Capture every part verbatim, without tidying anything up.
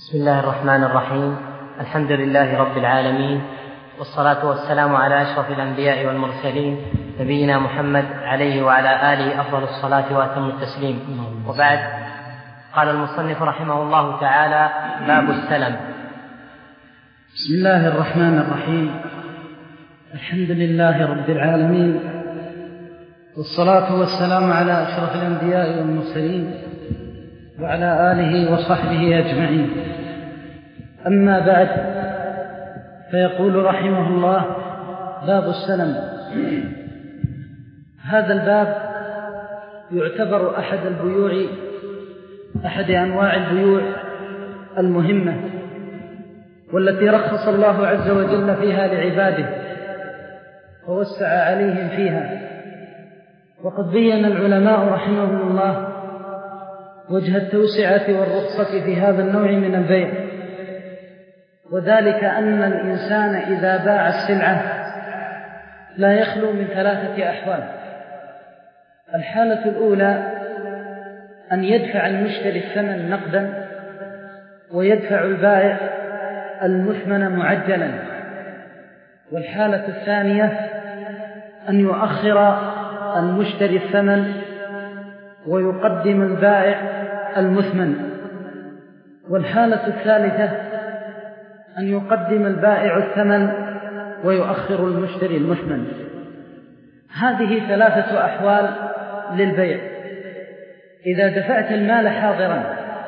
بسم الله الرحمن الرحيم. الحمد لله رب العالمين، والصلاة والسلام على أشرف الأنبياء والمرسلين نبينا محمد عليه وعلى آله أفضل الصلاة وأتم التسليم. وبعد، قال المصنف رحمه الله تعالى: باب السلم. بسم الله الرحمن الرحيم. الحمد لله رب العالمين، والصلاة والسلام على أشرف الأنبياء والمرسلين وعلى آله وصحبه أجمعين. أما بعد، فيقول رحمه الله: باب السلم. هذا الباب يعتبر أحد البيوع أحد أنواع البيوع المهمة، والتي رخص الله عز وجل فيها لعباده ووسع عليهم فيها. وقد بين العلماء رحمهم الله وجه التوسعة والرخصة في هذا النوع من البيع، وذلك أن الإنسان إذا باع السلعة لا يخلو من ثلاثة أحوال. الحالة الأولى أن يدفع المشتري الثمن نقدا، ويدفع البائع المثمن معجلا. والحالة الثانية أن يؤخر المشتري الثمن ويقدم البائع المثمن. والحالة الثالثة أن يقدم البائع الثمن ويؤخر المشتري المثمن. هذه ثلاثة أحوال للبيع. إذا دفعت المال حاضرا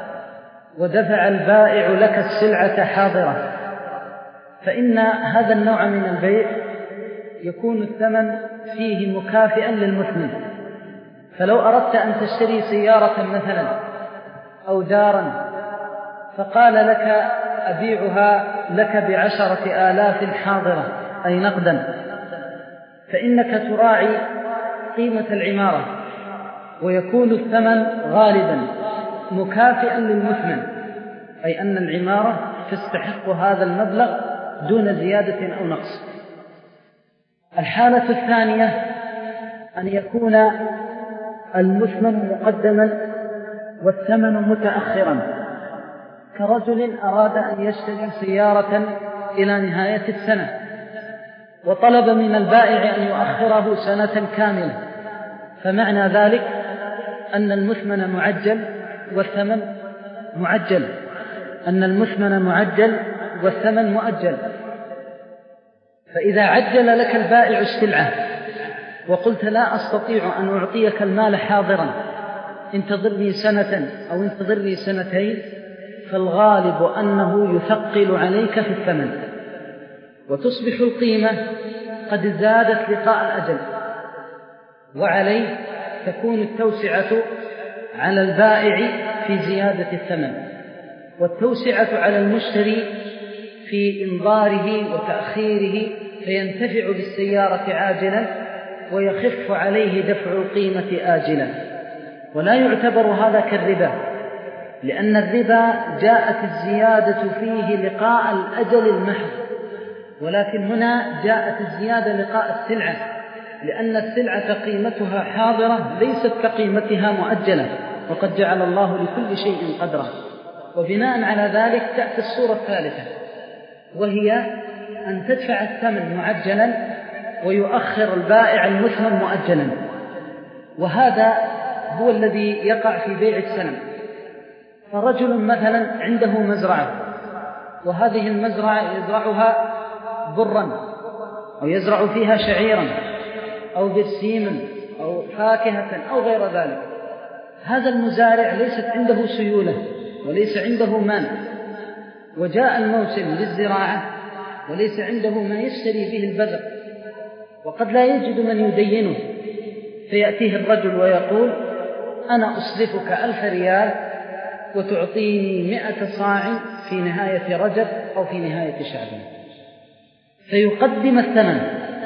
ودفع البائع لك السلعة حاضرة، فإن هذا النوع من البيع يكون الثمن فيه مكافئا للمثمن. فلو أردت أن تشتري سيارة مثلا أو دارا، فقال لك: أبيعها لك بعشرة آلاف حاضرة أي نقدا، فإنك تراعي قيمة العمارة، ويكون الثمن غالبا مكافئا للمثمن، أي أن العمارة تستحق هذا المبلغ دون زيادة أو نقص. الحالة الثانية أن يكون المثمن مقدما والثمن متأخرا، كرجل أراد أن يشتري سيارة إلى نهاية السنة وطلب من البائع أن يؤخره سنة كاملة، فمعنى ذلك أن المثمن معجل والثمن معجل أن المثمن معجل والثمن مؤجل. فإذا عجل لك البائع السلعة وقلت: لا أستطيع أن أعطيك المال حاضرا، انتظرني سنة أو انتظرني سنتين، فالغالب أنه يثقل عليك في الثمن، وتصبح القيمة قد زادت لقاء الأجل، وعليه تكون التوسعة على البائع في زيادة الثمن، والتوسعة على المشتري في إنظاره وتأخيره، فينتفع بالسيارة عاجلا ويخف عليه دفع القيمة آجلا. ولا يعتبر هذا كالربا، لأن الربا جاءت الزيادة فيه لقاء الأجل المحض، ولكن هنا جاءت الزيادة لقاء السلعة، لأن السلعة قيمتها حاضرة ليست كقيمتها مؤجلة، وقد جعل الله لكل شيء قدرا. وبناء على ذلك تأتي الصورة الثالثة، وهي أن تدفع الثمن معجلا ويؤخر البائع المثمن مؤجلا. وهذا هو الذي يقع في بيع السلم. فرجل مثلا عنده مزرعة، وهذه المزرعة يزرعها برا، أو يزرع فيها شعيرا أو برسيما أو فاكهة أو غير ذلك. هذا المزارع ليست عنده سيولة وليس عنده مال، وجاء الموسم للزراعة وليس عنده ما يشتري به البذر، وقد لا يجد من يدينه، فيأتيه الرجل ويقول: أنا أصرفك ألف ريال وتعطيني مئة صاع في نهاية رجب أو في نهاية شعبان. فيقدم الثمن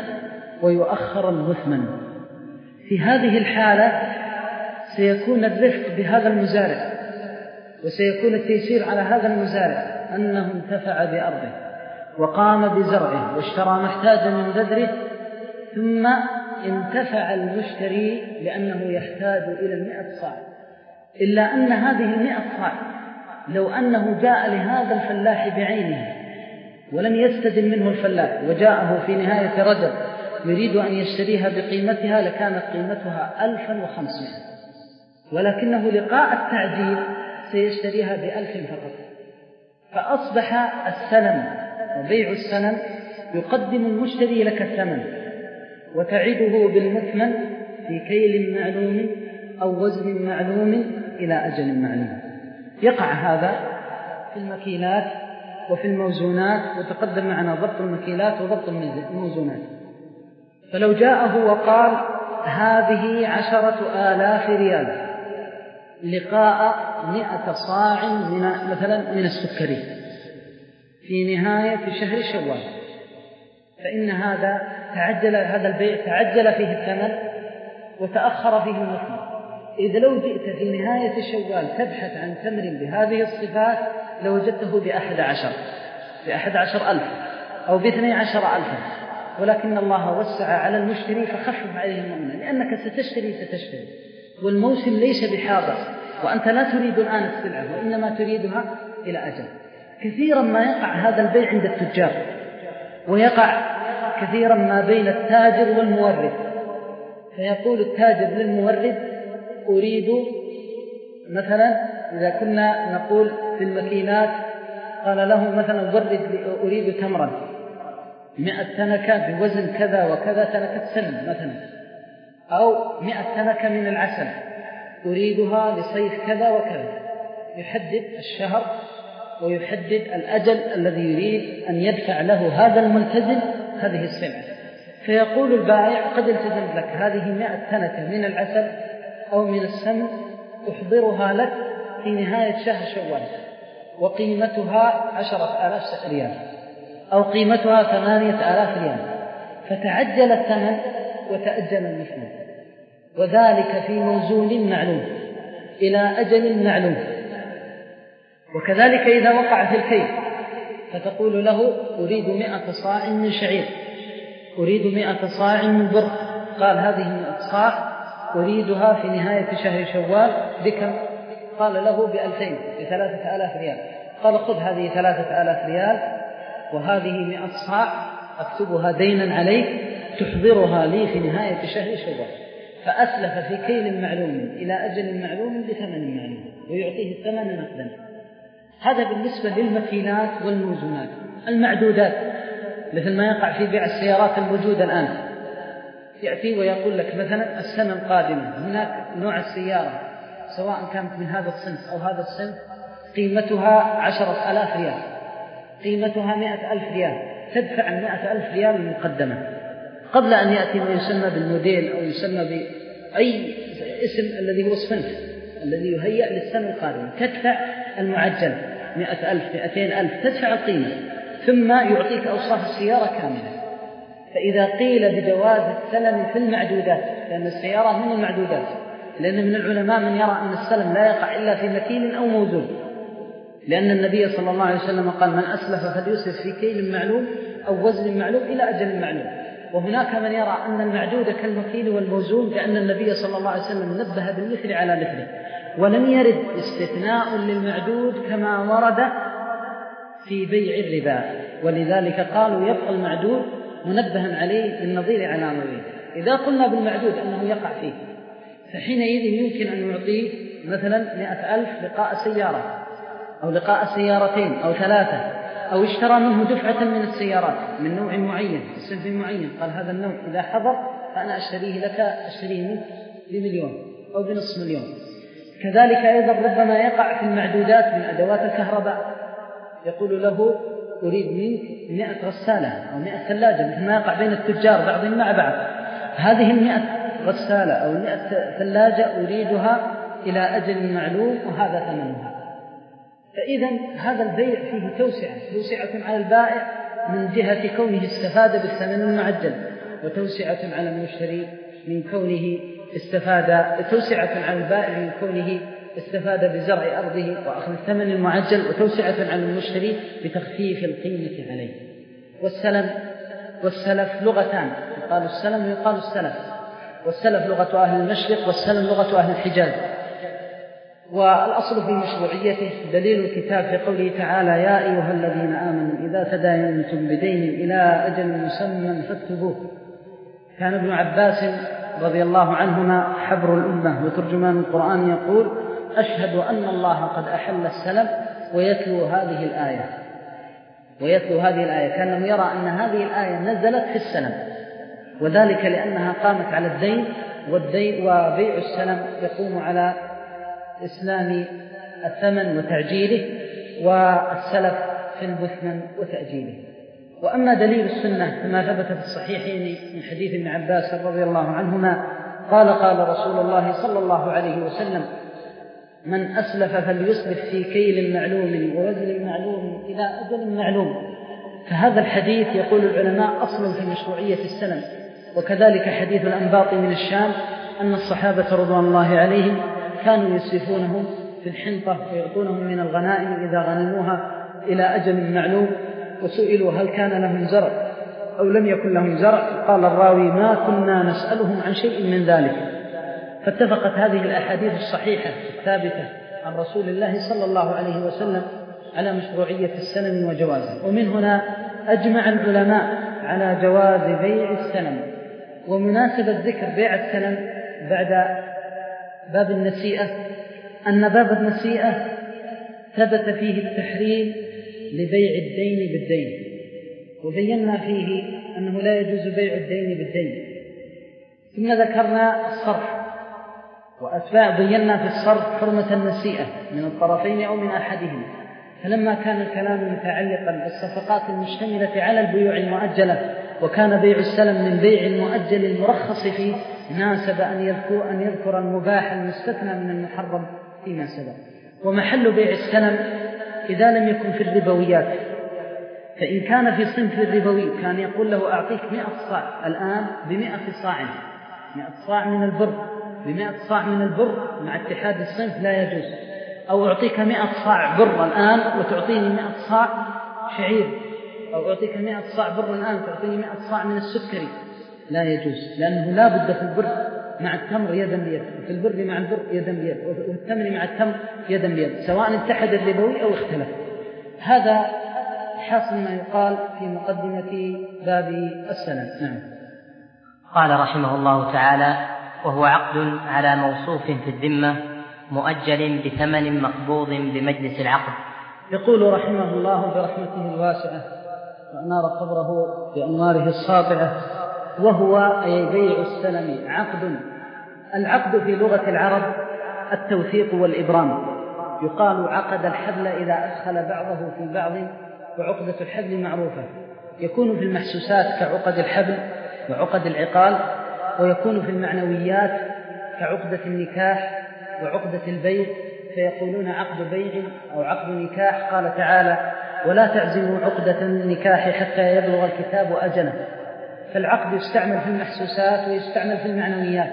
ويؤخر المثمن. في هذه الحالة سيكون الرفق بهذا المزارع، وسيكون التيسير على هذا المزارع أنه انتفع بأرضه وقام بزرعه واشترى محتاجا من بذره، ثم انتفع المشتري لأنه يحتاج إلى المئة صاع. إلا أن هذه المئة صاع لو أنه جاء لهذا الفلاح بعينه ولم يستدل منه الفلاح وجاءه في نهاية رجب يريد أن يشتريها بقيمتها لكانت قيمتها ألفا وخمسمائة، ولكنه لقاء التعجيل سيشتريها بألف فقط، فأصبح السلم وبيع السلم يقدم المشتري لك الثمن وتعده بالمثمن في كيل معلوم أو وزن معلوم إلى أجل معلوم. يقع هذا في المكيلات وفي الموزونات، وتقدم معنا ضبط المكيلات وضبط الموزونات. فلو جاءه وقال هذه عشرة آلاف ريال لقاء مئة صاع من مثلا من السكري في نهاية شهر شوال، فإن هذا تعجل هذا البيع تعجل فيه الثمن وتأخر فيه المثمن. إذا لو جئت في نهاية شوال تبحث عن تمر بهذه الصفات لوجدته بأحد عشر بأحد عشر ألف أو باثني عشر ألفا، ولكن الله وسع على المشتري فخفف عليه المؤمن، لأنك ستشتري ستشتري والموسم ليس بحاضر، وأنت لا تريد الآن السلعة وإنما تريدها إلى أجل. كثيرا ما يقع هذا البيع عند التجار، ويقع كثيرا ما بين التاجر والمورد، فيقول التاجر للمورد أريد مثلا إذا كنا نقول في المكينات قال له مثلا ورد أريد تمرا مئة تنكة بوزن كذا وكذا تنكة سلم مثلا، أو مئة تنكة من العسل أريدها لصيف كذا وكذا، يحدد الشهر ويحدد الأجل الذي يريد أن يدفع له هذا الملتزم هذه السلعة. فيقول البائع قد التزمت لك هذه مئة تنكة من العسل أو من السمن أحضرها لك في نهاية شهر شوال وقيمتها عشرة آلاف ريال أو قيمتها ثمانية آلاف ريال، فتعجل الثمن وتأجل المثمن، وذلك في موزون معلوم إلى أجل معلوم. وكذلك إذا وقع في الكيل فتقول له أريد مئة صاع من شعير، أريد مئة صاع من بر، قال هذه مئة صاع أريدها في نهاية شهر شوال بكم؟ قال له بألفين بثلاثة آلاف ريال، قال خذ هذه ثلاثة آلاف ريال وهذه مئة صاع أكتبها دينا عليك تحضرها لي في نهاية شهر شوال، فأسلف في كيل معلوم إلى أجل معلوم بثمن معلوم ويعطيه الثمن نقدا. هذا بالنسبة للمكينات والموزونات. المعدودات مثل ما يقع في بيع السيارات الموجودة الآن، يأتي ويقول لك مثلا السنة القادمة هناك نوع السيارة سواء كانت من هذا الصنف أو هذا الصنف قيمتها عشرة آلاف ريال، قيمتها مئة ألف ريال، تدفع المئة ألف ريال المقدمة قبل أن يأتي ما يسمى بالموديل أو يسمى بأي اسم الذي هو الصنف الذي يهيأ للسنة القادمة. تدفع المعجل مئة ألف مئتين ألف، تدفع القيمة ثم يعطيك أوصاف السيارة كاملة. فإذا قيل بجواز السلم في المعدودات، لأن السيارة من المعدودات، لأن من العلماء من يرى أن السلم لا يقع إلا في مكيل أو موزون، لأن النبي صلى الله عليه وسلم قال من أسلف فليسلف في كيل معلوم أو وزن معلوم إلى أجل معلوم. وهناك من يرى أن المعدود كالمكيل والموزون، لأن النبي صلى الله عليه وسلم نبه بالمثل على مثله، ولم يرد استثناء للمعدود كما ورد في بيع الربا، ولذلك قالوا يبقى المعدود منبها عليه بالنظير على نظير. إذا قلنا بالمعدود أنه يقع فيه فحينئذ يمكن أن يعطيه مثلا مئة ألف لقاء سيارة أو لقاء سيارتين أو ثلاثة، أو اشترى منه دفعة من السيارات من نوع معين صنف معين، قال هذا النوع إذا حضر فأنا أشتريه لك أشتريه منك بمليون أو بنصف مليون. كذلك أيضا ربما يقع في المعدودات من أدوات الكهرباء، يقول له أريد منك مئة غسالة أو مئة ثلاجة، مثل ما يقع بين التجار بعضهم مع بعض، هذه المئة غسالة أو المئة ثلاجة أريدها إلى أجل معلوم وهذا ثمنها. فإذا هذا البيع فيه توسعة توسعة على البائع من جهة كونه استفاد بالثمن المعجل، وتوسعة على المشتري من كونه استفاد توسعة على البائع من كونه استفاد بزرع أرضه وأخذ الثمن المعجل، وتوسعة على المشتري بتخفيف القيمة عليه. والسلم والسلف لغتان، يقال السلم ويقال السلف، والسلف لغة أهل المشرق والسلم لغة أهل الحجاز. والأصل في مشروعيته دليل الكتاب في قوله تعالى يا أيها الذين آمنوا إذا تداينتم بدين إلى أجل مسمى فاكتبوه. كان ابن عباس رضي الله عنهما حبر الأمة وترجمان القرآن يقول أشهد أن الله قد أحل السلم ويتلو هذه الآية ويتلو هذه الآية كأنه يرى أن هذه الآية نزلت في السلم، وذلك لأنها قامت على الدين، والدين وبيع السلم يقوم على إسلام الثمن وتعجيله، والسلف في المثمن وتأجيله. وأما دليل السنة كما ثبت في الصحيحين من حديث ابن عباس رضي الله عنهما قال قال رسول الله صلى الله عليه وسلم من أسلف فليسلف في كيل معلوم ووزن معلوم إلى أجل معلوم. فهذا الحديث يقول العلماء أصل في مشروعية السلم. وكذلك حديث الأنباط من الشام أن الصحابة رضوان الله عليهم كانوا يسلفونهم في الحنطة ويعطونهم من الغنائم إذا غنموها إلى أجل معلوم، وسئلوا هل كان لهم زرع أو لم يكن لهم زرع، قال الراوي ما كنا نسألهم عن شيء من ذلك. فاتفقت هذه الأحاديث الصحيحة الثابتة عن رسول الله صلى الله عليه وسلم على مشروعية السلم وجوازه. ومن هنا أجمع العلماء على جواز بيع السلم. ومناسبة ذكر بيع السلم بعد باب النسيئة أن باب النسيئة ثبت فيه التحريم لبيع الدين بالدين، وبينا فيه أنه لا يجوز بيع الدين بالدين. ثم ذكرنا الصرف وأسباب، بينا في الصرف حرمة النسيئة من الطرفين أو من أحدهم. فلما كان الكلام متعلقا بالصفقات المشتملة على البيوع المؤجلة وكان بيع السلم من بيع المؤجل المرخص فيه، ناسب أن يذكر, أن يذكر المباح المستثنى من المحرم فيما سبق. ومحل بيع السلم إذا لم يكن في الربويات، فإن كان في صنف الربوي كان يقول له أعطيك مئة صاع الآن بمئة صاع، مئة صاع من البر بمئة صاع من البر مع اتحاد الصنف لا يجوز. أو أعطيك مئة صاع بر الآن وتعطيني مئة صاع شعير، أو أعطيك مئة صاع بر الآن تعطيني مئة صاع من السكري، لا يجوز، لأنه لا بد في البر مع التمر يدا بيد، وفي البر مع البر يدا بيد، وفي التمر مع التمر يدا بيد، سواء اتحد الربوي أو اختلف. هذا حاصل ما يقال في مقدمة باب السلم. نعم. قال رحمه الله تعالى: وهو عقد على موصوف في الذمة مؤجل بثمن مقبوض بمجلس العقد. يقول رحمه الله برحمته الواسعة وأنار قبره بأنواره الساطعة: وهو أي بيع السلم عقد. العقد في لغة العرب التوثيق والإبرام. يقال عقد الحبل إذا أدخل بعضه في بعض، وعقدة الحبل معروفة. يكون في المحسوسات كعقد الحبل وعقد العقال، ويكون في المعنويات كعقدة النكاح وعقدة البيع، فيقولون عقد بيع أو عقد نكاح. قال تعالى: ولا تعزموا عقدة النكاح حتى يبلغ الكتاب أجله. فالعقد يستعمل في المحسوسات ويستعمل في المعنويات.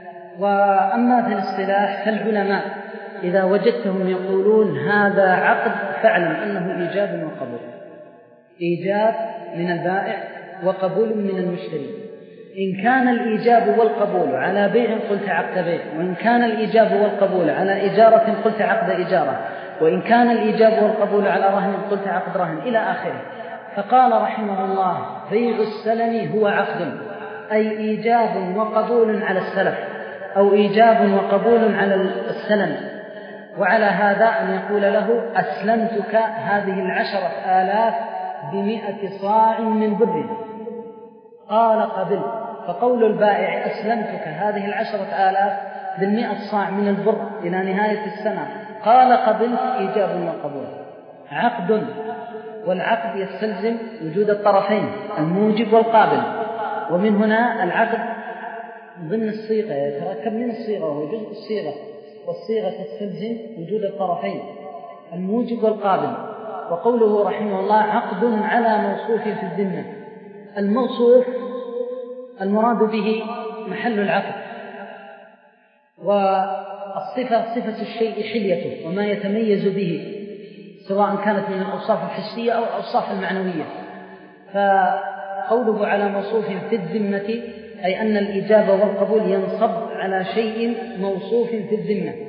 وأما في الاصطلاح فالعلماء إذا وجدتهم يقولون هذا عقد فاعلم أنه إيجاب وقبول، إيجاب من البائع وقبول من المشتري. إن كان الإيجاب والقبول على بيع قلت عقد بيع، وإن كان الإيجاب والقبول على إجارة قلت عقد إجارة، وإن كان الإيجاب والقبول على رهن قلت عقد رهن، إلى آخره. فقال رحمه الله: بيع السلم هو عقد، أي إيجاب وقبول على السلف، أو إيجاب وقبول على السلم. وعلى هذا أن يقول له: أسلمتك هذه العشرة آلاف بمئة صاع من بر، قال قبل. فقول البائع أسلمتك هذه العشرة آلاف بالمئة صاع من البر إلى نهاية السنة، قال قبل، إيجاب وقبول، عقد. والعقد يستلزم وجود الطرفين الموجب والقابل. ومن هنا العقد ضمن الصيغة يتركب من الصيغة وهو جزء الصيغة، والصيغة تستلزم وجود الطرفين الموجب والقابل. وقوله رحمه الله: عقد على موصوف في الذمة. الموصوف المراد به محل العقد، والصفة صفة الشيء حليته وما يتميز به، سواء كانت من الأوصاف الحسية أو الأوصاف المعنوية. فقوله على موصوف في الذمة أي أن الإجابة والقبول ينصب على شيء موصوف في الذمة.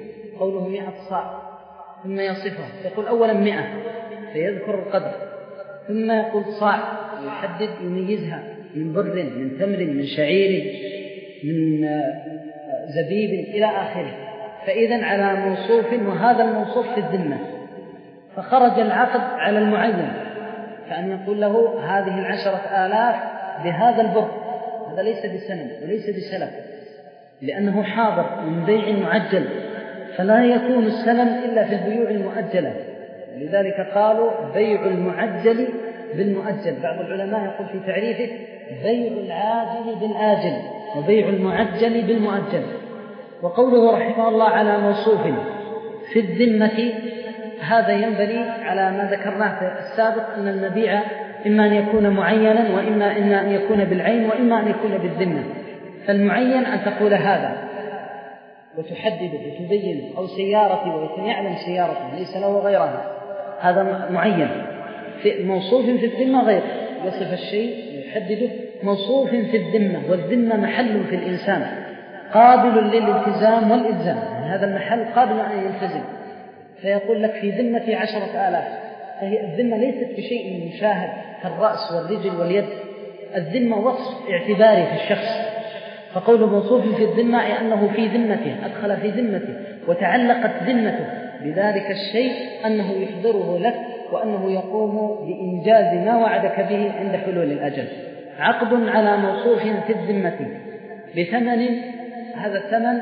قوله مئة صاع ثم يصفه يقول أولا مئة فيذكر القدر، ثم يقول صاع ويحدد يميزها من بر من تمر من شعير من زبيب إلى آخره. فإذا على موصوف، وهذا الموصوف في الذمة، فخرج العقد على المعين، فأن يقول له هذه العشرة آلاف بهذا البر، هذا ليس بسنن وليس بسلف لأنه حاضر من بيع معجل، فلا يكون السلم إلا في البيوع المؤجلة. لذلك قالوا بيع المعجل بالمؤجل. بعض العلماء يقول في تعريفه بيع العاجل بالآجل وبيع المعجل بالمؤجل. وقوله رحمه الله على موصوف في الذمة، هذا ينبني على ما ذكرناه في السابق أن المبيع إما أن يكون معينا وإما أن يكون بالعين وإما أن يكون بالذمة. فالمعين أن تقول هذا وتحدده وتبين، أو سيارتي ويكون يعلم سيارته ليس له غيرها، هذا معين. في موصوف في الذمة غير، يصف الشيء ويحدده. موصوف في الذمة، والذمة محل في الإنسان قابل للالتزام والإلزام، يعني هذا المحل قابل أن يلتزم. فيقول لك في ذمة عشرة آلاف، فهي الذمة ليست بشيء مشاهد كالرأس والرجل واليد، الذمة وصف اعتباري في الشخص. فقول موصوف في الذمة أي أنه في ذمته، أدخل في ذمته وتعلقت ذمته بذلك الشيء، أنه يحضره لك وأنه يقوم بإنجاز ما وعدك به عند حلول الأجل. عقد على موصوف في الذمة بثمن، هذا الثمن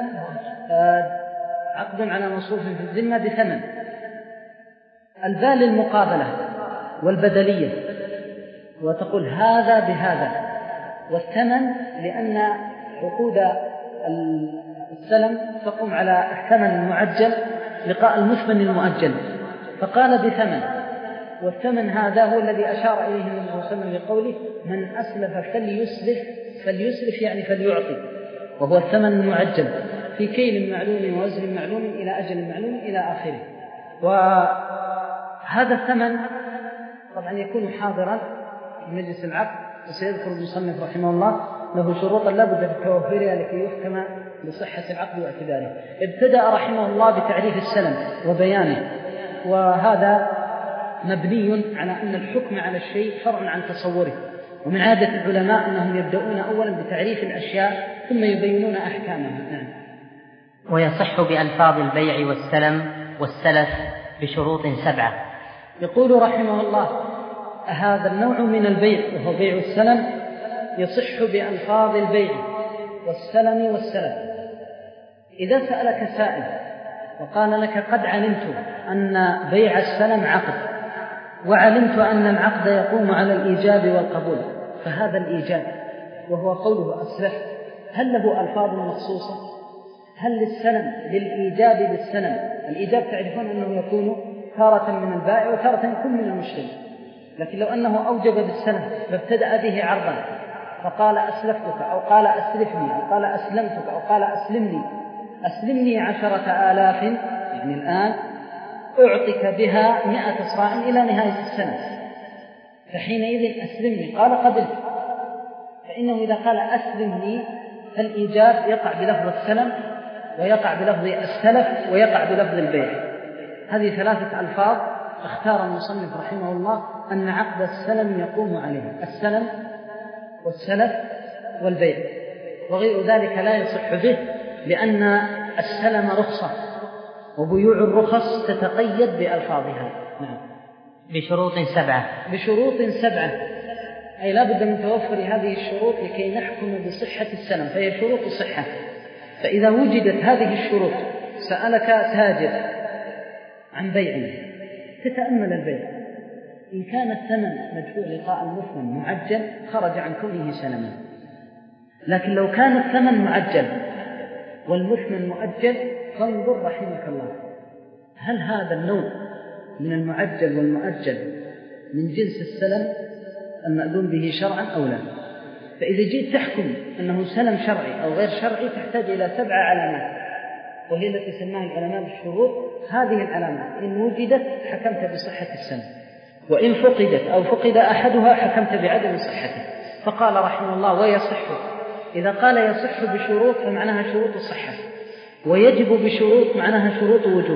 عقد على موصوف في الذمة بثمن. الباء للمقابلة والبدلية، وتقول هذا بهذا. والثمن لأن عقود السلم تقوم على الثمن المعجل لقاء المثمن المؤجل، فقال بثمن. والثمن هذا هو الذي أشار إليه النبي صلى الله عليه وسلم بقوله من أسلف فليسلف، فليسلف يعني فليعطي، وهو الثمن المعجل في كيل معلوم ووزن معلوم إلى أجل معلوم إلى آخره. وهذا الثمن طبعا يكون حاضرا في مجلس العقد، وسيذكر المصنف رحمه الله له شروطا لا بد من توفيرها لكي يحكم بصحة العقد واعتباره. ابتدأ رحمه الله بتعريف السلم وبيانه، وهذا مبني على أن الحكم على الشيء فرع عن تصوره، ومن عادة العلماء أنهم يبدأون أولا بتعريف الأشياء ثم يبينون أحكامها. نعم. ويصح بألفاظ البيع والسلم والسلف بشروط سبعة. يقول رحمه الله هذا النوع من البيع وهو بيع السلم يصح بألفاظ البيع والسلم والسلف. إذا سألك سائل وقال لك قد علمت أن بيع السلم عقد، وعلمت أن العقد يقوم على الإيجاب والقبول، فهذا الإيجاب وهو قوله أسلف هل له ألفاظ مخصوصة؟ هل للسلم للإيجاب بالسلم؟ الإيجاب تعرفون أنه يكون تارة من البائع وتارة يكون من المشتري، لكن لو أنه أوجب بالسلم فابتدأ به عرضا فقال أسلفتك أو قال أسلفني أو قال أسلمتك أو قال أسلمني أسلمني عشرة آلاف، يعني الآن أعطيك بها مئة صاع إلى نهاية السنة، فحينئذ أسلمني قال قبلت. فإنه إذا قال أسلمني فالإيجاب يقع بلفظ السلم ويقع بلفظ السلف ويقع بلفظ البيع. هذه ثلاثة ألفاظ اختار المصنف رحمه الله أن عقد السلم يقوم عليها، السلم والسلف والبيع، وغير ذلك لا يصح به، لأن السلم رخصة وبيوع الرخص تتقيد بألفاظها. نعم. بشروط سبعة. بشروط سبعة، أي لا بد من توفر هذه الشروط لكي نحكم بصحة السلم، فهي شروط صحة. فإذا وجدت هذه الشروط سألك تاجر عن بيع، تتأمل البيع، إن كان الثمن مدفوع لقاء المثمن معجل خرج عن كونه سلما، لكن لو كان الثمن معجل والمثمن مؤجل فانظر رحمك الله هل هذا النوع من المعجل والمؤجل من جنس السلم المأذون به شرعا أو لا. فإذا جئت تحكم أنه سلم شرعي أو غير شرعي تحتاج إلى سبع علامات، وهي التي سماها العلماء بالشروط. هذه العلامات إن وجدت حكمت بصحة السلم، وإن فقدت أو فقد أحدها حكمت بعدم صحته. فقال رحمه الله ويصح، إذا قال يصح بشروط فمعناها شروط الصحة، ويجب بشروط معناها شروط وجوب.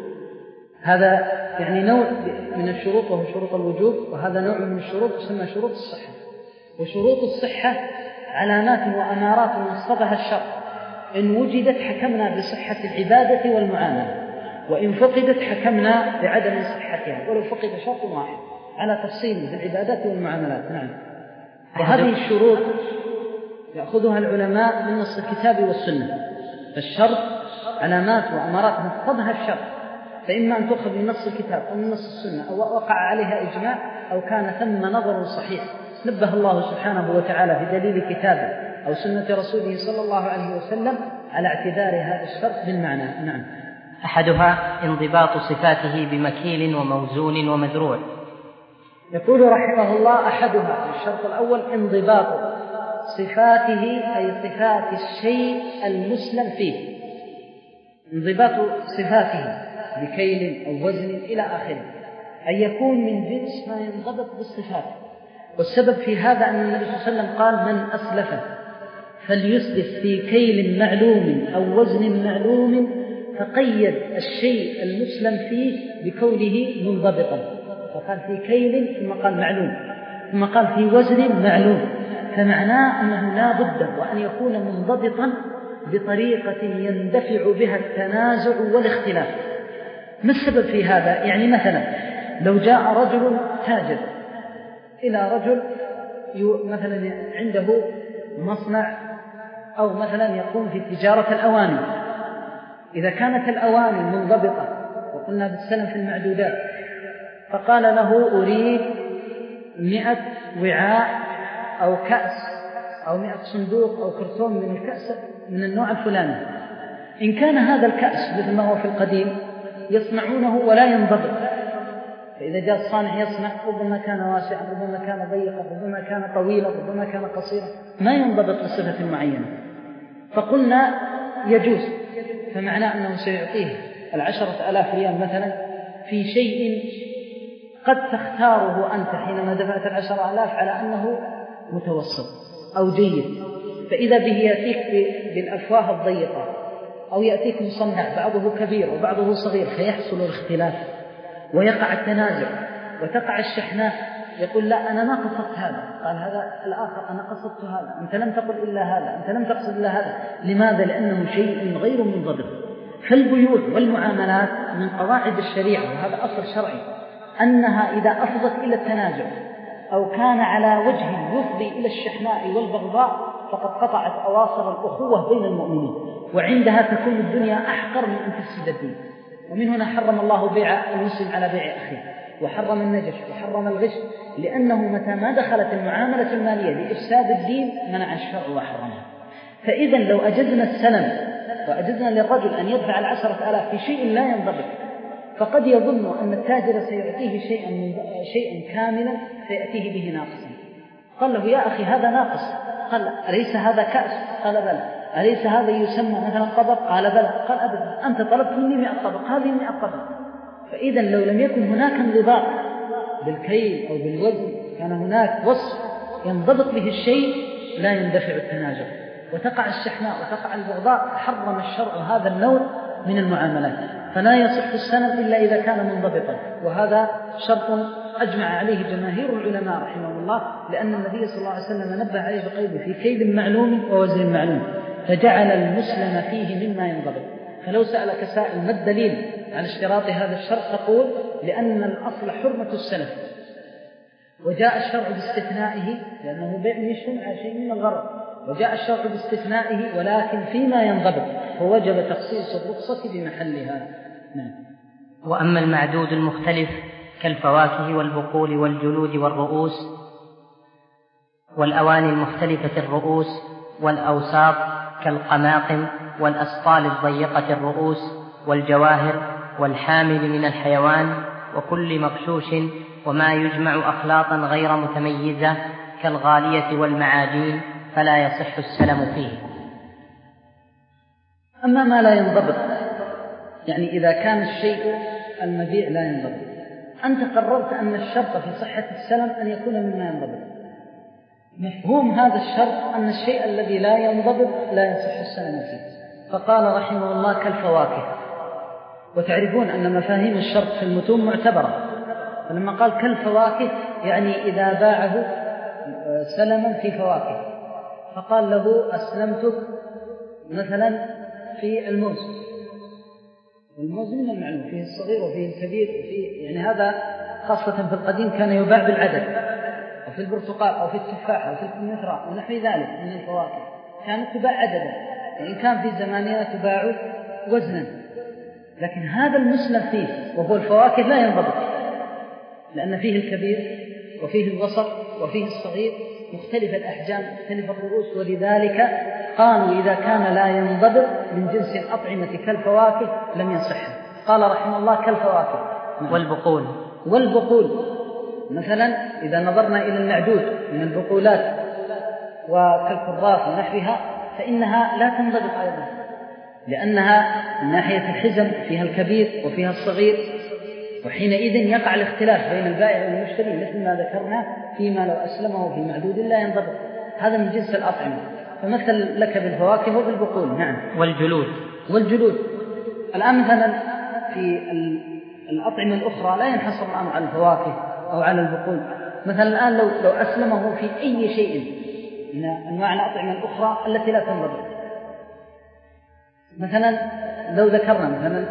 هذا يعني نوع من الشروط وهو شروط الوجوب، وهذا نوع من الشروط يسمى شروط الصحة. وشروط الصحة علامات وأمارات وصفها الشرع، إن وجدت حكمنا بصحة العبادة والمعاملة، وإن فقدت حكمنا بعدم صحتها ولو فقد شرط واحد، على تفصيل في العبادات والمعاملات. نعم. وهذه الشروط يأخذها العلماء من نص الكتاب والسنة. فالشرط علامات وأمارات مقتضاها الشرع، فإما أن تؤخذ من نص الكتاب أو من نص السنة أو وقع عليها إجماع أو كان ثم نظر صحيح نبه الله سبحانه وتعالى في دليل كتابه أو سنة رسوله صلى الله عليه وسلم على اعتبار هذا الشرط بالمعنى. نعم. أحدها انضباط صفاته بمكيل وموزون ومذروع. يقول رحمه الله: أحدها، الشرط الأول انضباط صفاته أي صفات الشيء المسلم فيه، انضباط صفاته بكيل أو وزن إلى آخره، أن يكون من جنس ما ينضبط بالصفات. والسبب في هذا أن النبي صلى الله عليه وسلم قال: من أسلف فليسلف في كيل معلوم أو وزن معلوم، فقيد الشيء المسلم فيه بكونه منضبطا، فقال في كيل ثم قال معلوم ثم قال في وزن معلوم، فمعناه أنه لا بد وأن يكون منضبطا بطريقة يندفع بها التنازع والاختلاف. ما السبب في هذا؟ يعني مثلا لو جاء رجل تاجر إلى رجل مثلا عنده مصنع أو مثلا يقوم في تجارة الأواني، إذا كانت الأواني منضبطة وقلنا بالسلم في المعدودات، فقال له: أريد مئة وعاء أو كأس أو مئة صندوق أو كرتون من الكأس من النوع الفلاني. إن كان هذا الكأس مثل ما هو في القديم يصنعونه ولا ينضبط، فإذا جاء الصانع يصنع ربما كان واسعا، ربما كان ضيقا، ربما كان طويلا، ربما كان قصيرا، ما ينضبط بصفة معينة، فقلنا يجوز، فمعناه أنه سيعطيه العشرة ألاف ريال مثلا في شيء قد تختاره أنت حينما دفعت العشرة ألاف على أنه متوسط أو جيد، فإذا به يأتيك بالأفواه الضيقة أو يأتيك مصنع بعضه كبير وبعضه صغير، فيحصل الاختلاف ويقع التنازع وتقع الشحناء. يقول: لا أنا ما قصدت هذا، قال هذا الآخر أنا قصدت هذا، أنت لم تقل إلا هذا، أنت لم تقصد إلا هذا. لماذا؟ لأنه شيء غير منضبط. فالبيوع والمعاملات من قواعد الشريعة، وهذا أصل شرعي، أنها إذا أفضت إلى التنازع أو كان على وجه يفضي إلى الشحناء والبغضاء فقد قطعت أواصر الأخوة بين المؤمنين، وعندها تكون الدنيا أحقر من أن تفسد الدين. ومن هنا حرم الله بيع المسلم على بيع أخيه، وحرم النجش وحرم الغش، لأنه متى ما دخلت المعاملة المالية لإفساد الدين منع الشرع وحرمها. فإذا لو أجزنا السلم وأجزنا للرجل أن يدفع العشرة آلاف في شيء لا ينضبط، فقد يظن أن التاجر سيعطيه شيئا, شيئا كاملا سيأتيه به ناقصا. قال له: يا أخي هذا ناقص. قال: أليس هذا كأس؟ قال: بلى. أليس هذا يسمى مثلا طبق؟ قال: بلى. قال: أبدا، أنت طلبت مني مئة طبق، هذه مئة طبق. فإذا لو لم يكن هناك انضباط بالكيل أو بالوزن، كان هناك وصف ينضبط به الشيء، لا يندفع التنازع وتقع الشحناء وتقع البغضاء. حرم الشرع هذا النوع من المعاملات، فلا يصح السلم إلا إذا كان منضبطا، وهذا شرط أجمع عليه جماهير العلماء رحمه الله، لأن النبي صلى الله عليه وسلم نبه عليه بقيده: في كيل معلوم ووزن معلوم، فجعل المسلم فيه مما ينضبط. فلو سألك سائل ما الدليل على اشتراط هذا الشرط، تقول: لأن الأصل حرمة السلف، وجاء الشرع باستثنائه لأنه بيع مشن على شيء من الغرض، وجاء الشرع باستثنائه ولكن فيما ينضبط، فوجب تخصيص الرخصة بمحلها. نعم. وأما المعدود المختلف كالفواكه والبقول والجلود والرؤوس والأواني المختلفة الرؤوس والأوساط كالقماقم والأسطال الضيقة الرؤوس والجواهر والحامل من الحيوان وكل مغشوش وما يجمع أخلاطا غير متميزة كالغالية والمعادين، فلا يصح السلم فيه. أما ما لا ينضبط، يعني إذا كان الشيء المبيع لا ينضبط، أنت قررت أن الشرط في صحة السلم أن يكون مما ينضبط. مفهوم هذا الشرط أن الشيء الذي لا ينضبط لا يصح السلم فيه. فقال رحمه الله كالفواكه. وتعرفون أن مفاهيم الشرط في المتون معتبرة، فلما قال كالفواكه يعني إذا باعه سلما في فواكه، فقال له أسلمتك مثلا في الموز، والموز من المعلوم فيه الصغير وفيه الكبير وفيه يعني هذا خاصة في القديم كان يباع بالعدد، أو في البرتقال أو في التفاح أو في الكمثرى ونحو ذلك من الفواكه كانت تباع عددا، وإن كان في زماننا تباع وزنا. لكن هذا المسلم فيه وهو الفواكه لا ينضبط، لأن فيه الكبير وفيه الوسط وفيه الصغير مختلف الأحجام مختلف الرؤوس، ولذلك قالوا إذا كان لا ينضبط من جنس الأطعمة كالفواكه لم يصح. قال رحمه الله كالفواكه. والبقول والبقول مثلا إذا نظرنا إلى المعدود من البقولات وكالكراث ونحوها فإنها لا تنضبط أيضا، لأنها من ناحية الحزم فيها الكبير وفيها الصغير، وحينئذ يقع الاختلاف بين البائع والمشتري مثل ما ذكرنا فيما لو أسلمه في معدود لا ينضبط. هذا من جنس الأطعمة، فمثل لك بالفواكه وبالبقول. نعم. والجلود والجلود الآن مثلا في الأطعمة الأخرى لا ينحصر الأمر على الفواكه أو على البقول. مثلا الآن لو, لو أسلمه في أي شيء من أنواع الأطعمة الأخرى التي لا تنضبط، مثلا لو ذكرنا مثلا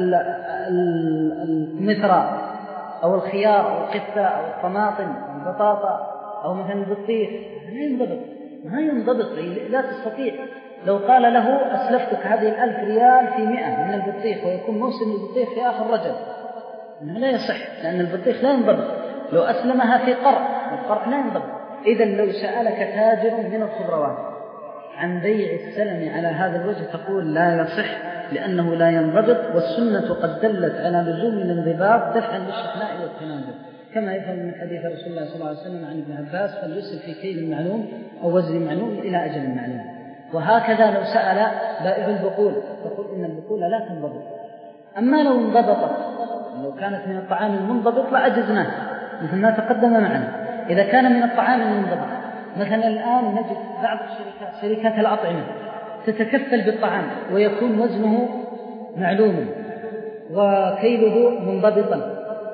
المثرى أو الخيار أو القثة أو الطماطم أو البطاطا أو مثلا البطيخ، لا ينضبط ما ينضبط لا تستطيع. لو قال له أسلفتك هذه الألف ريال في مئة من البطيخ ويكون موسم البطيخ في آخر رجب، لا يصح، لأن البطيخ لا ينضبط. لو أسلمها في قرع القرع لا ينضبط. إذا لو سألك تاجر من الخضروات عن بيع السلم على هذا الوجه تقول لا يصح، لأنه لا ينضبط، والسنة قد دلت على لزوم الانضباط دفعا للشحناء والتنازل، كما يفهم من حديث رسول الله صلى الله عليه وسلم عن ابن عباس فليسل في كيل معلوم أو وزن معلوم إلى أجل معلوم. وهكذا لو سأل بائع البقول تقول إن البقول لا تنضبط. أما لو انضبطت لو كانت من الطعام المنضبط لأجزناه مثل ما تقدم معنا. إذا كان من الطعام المنضبط مثلا الآن نجد بعض الشركات شركات الأطعمة تتكفل بالطعام ويكون وزنه معلوما وكيله منضبطا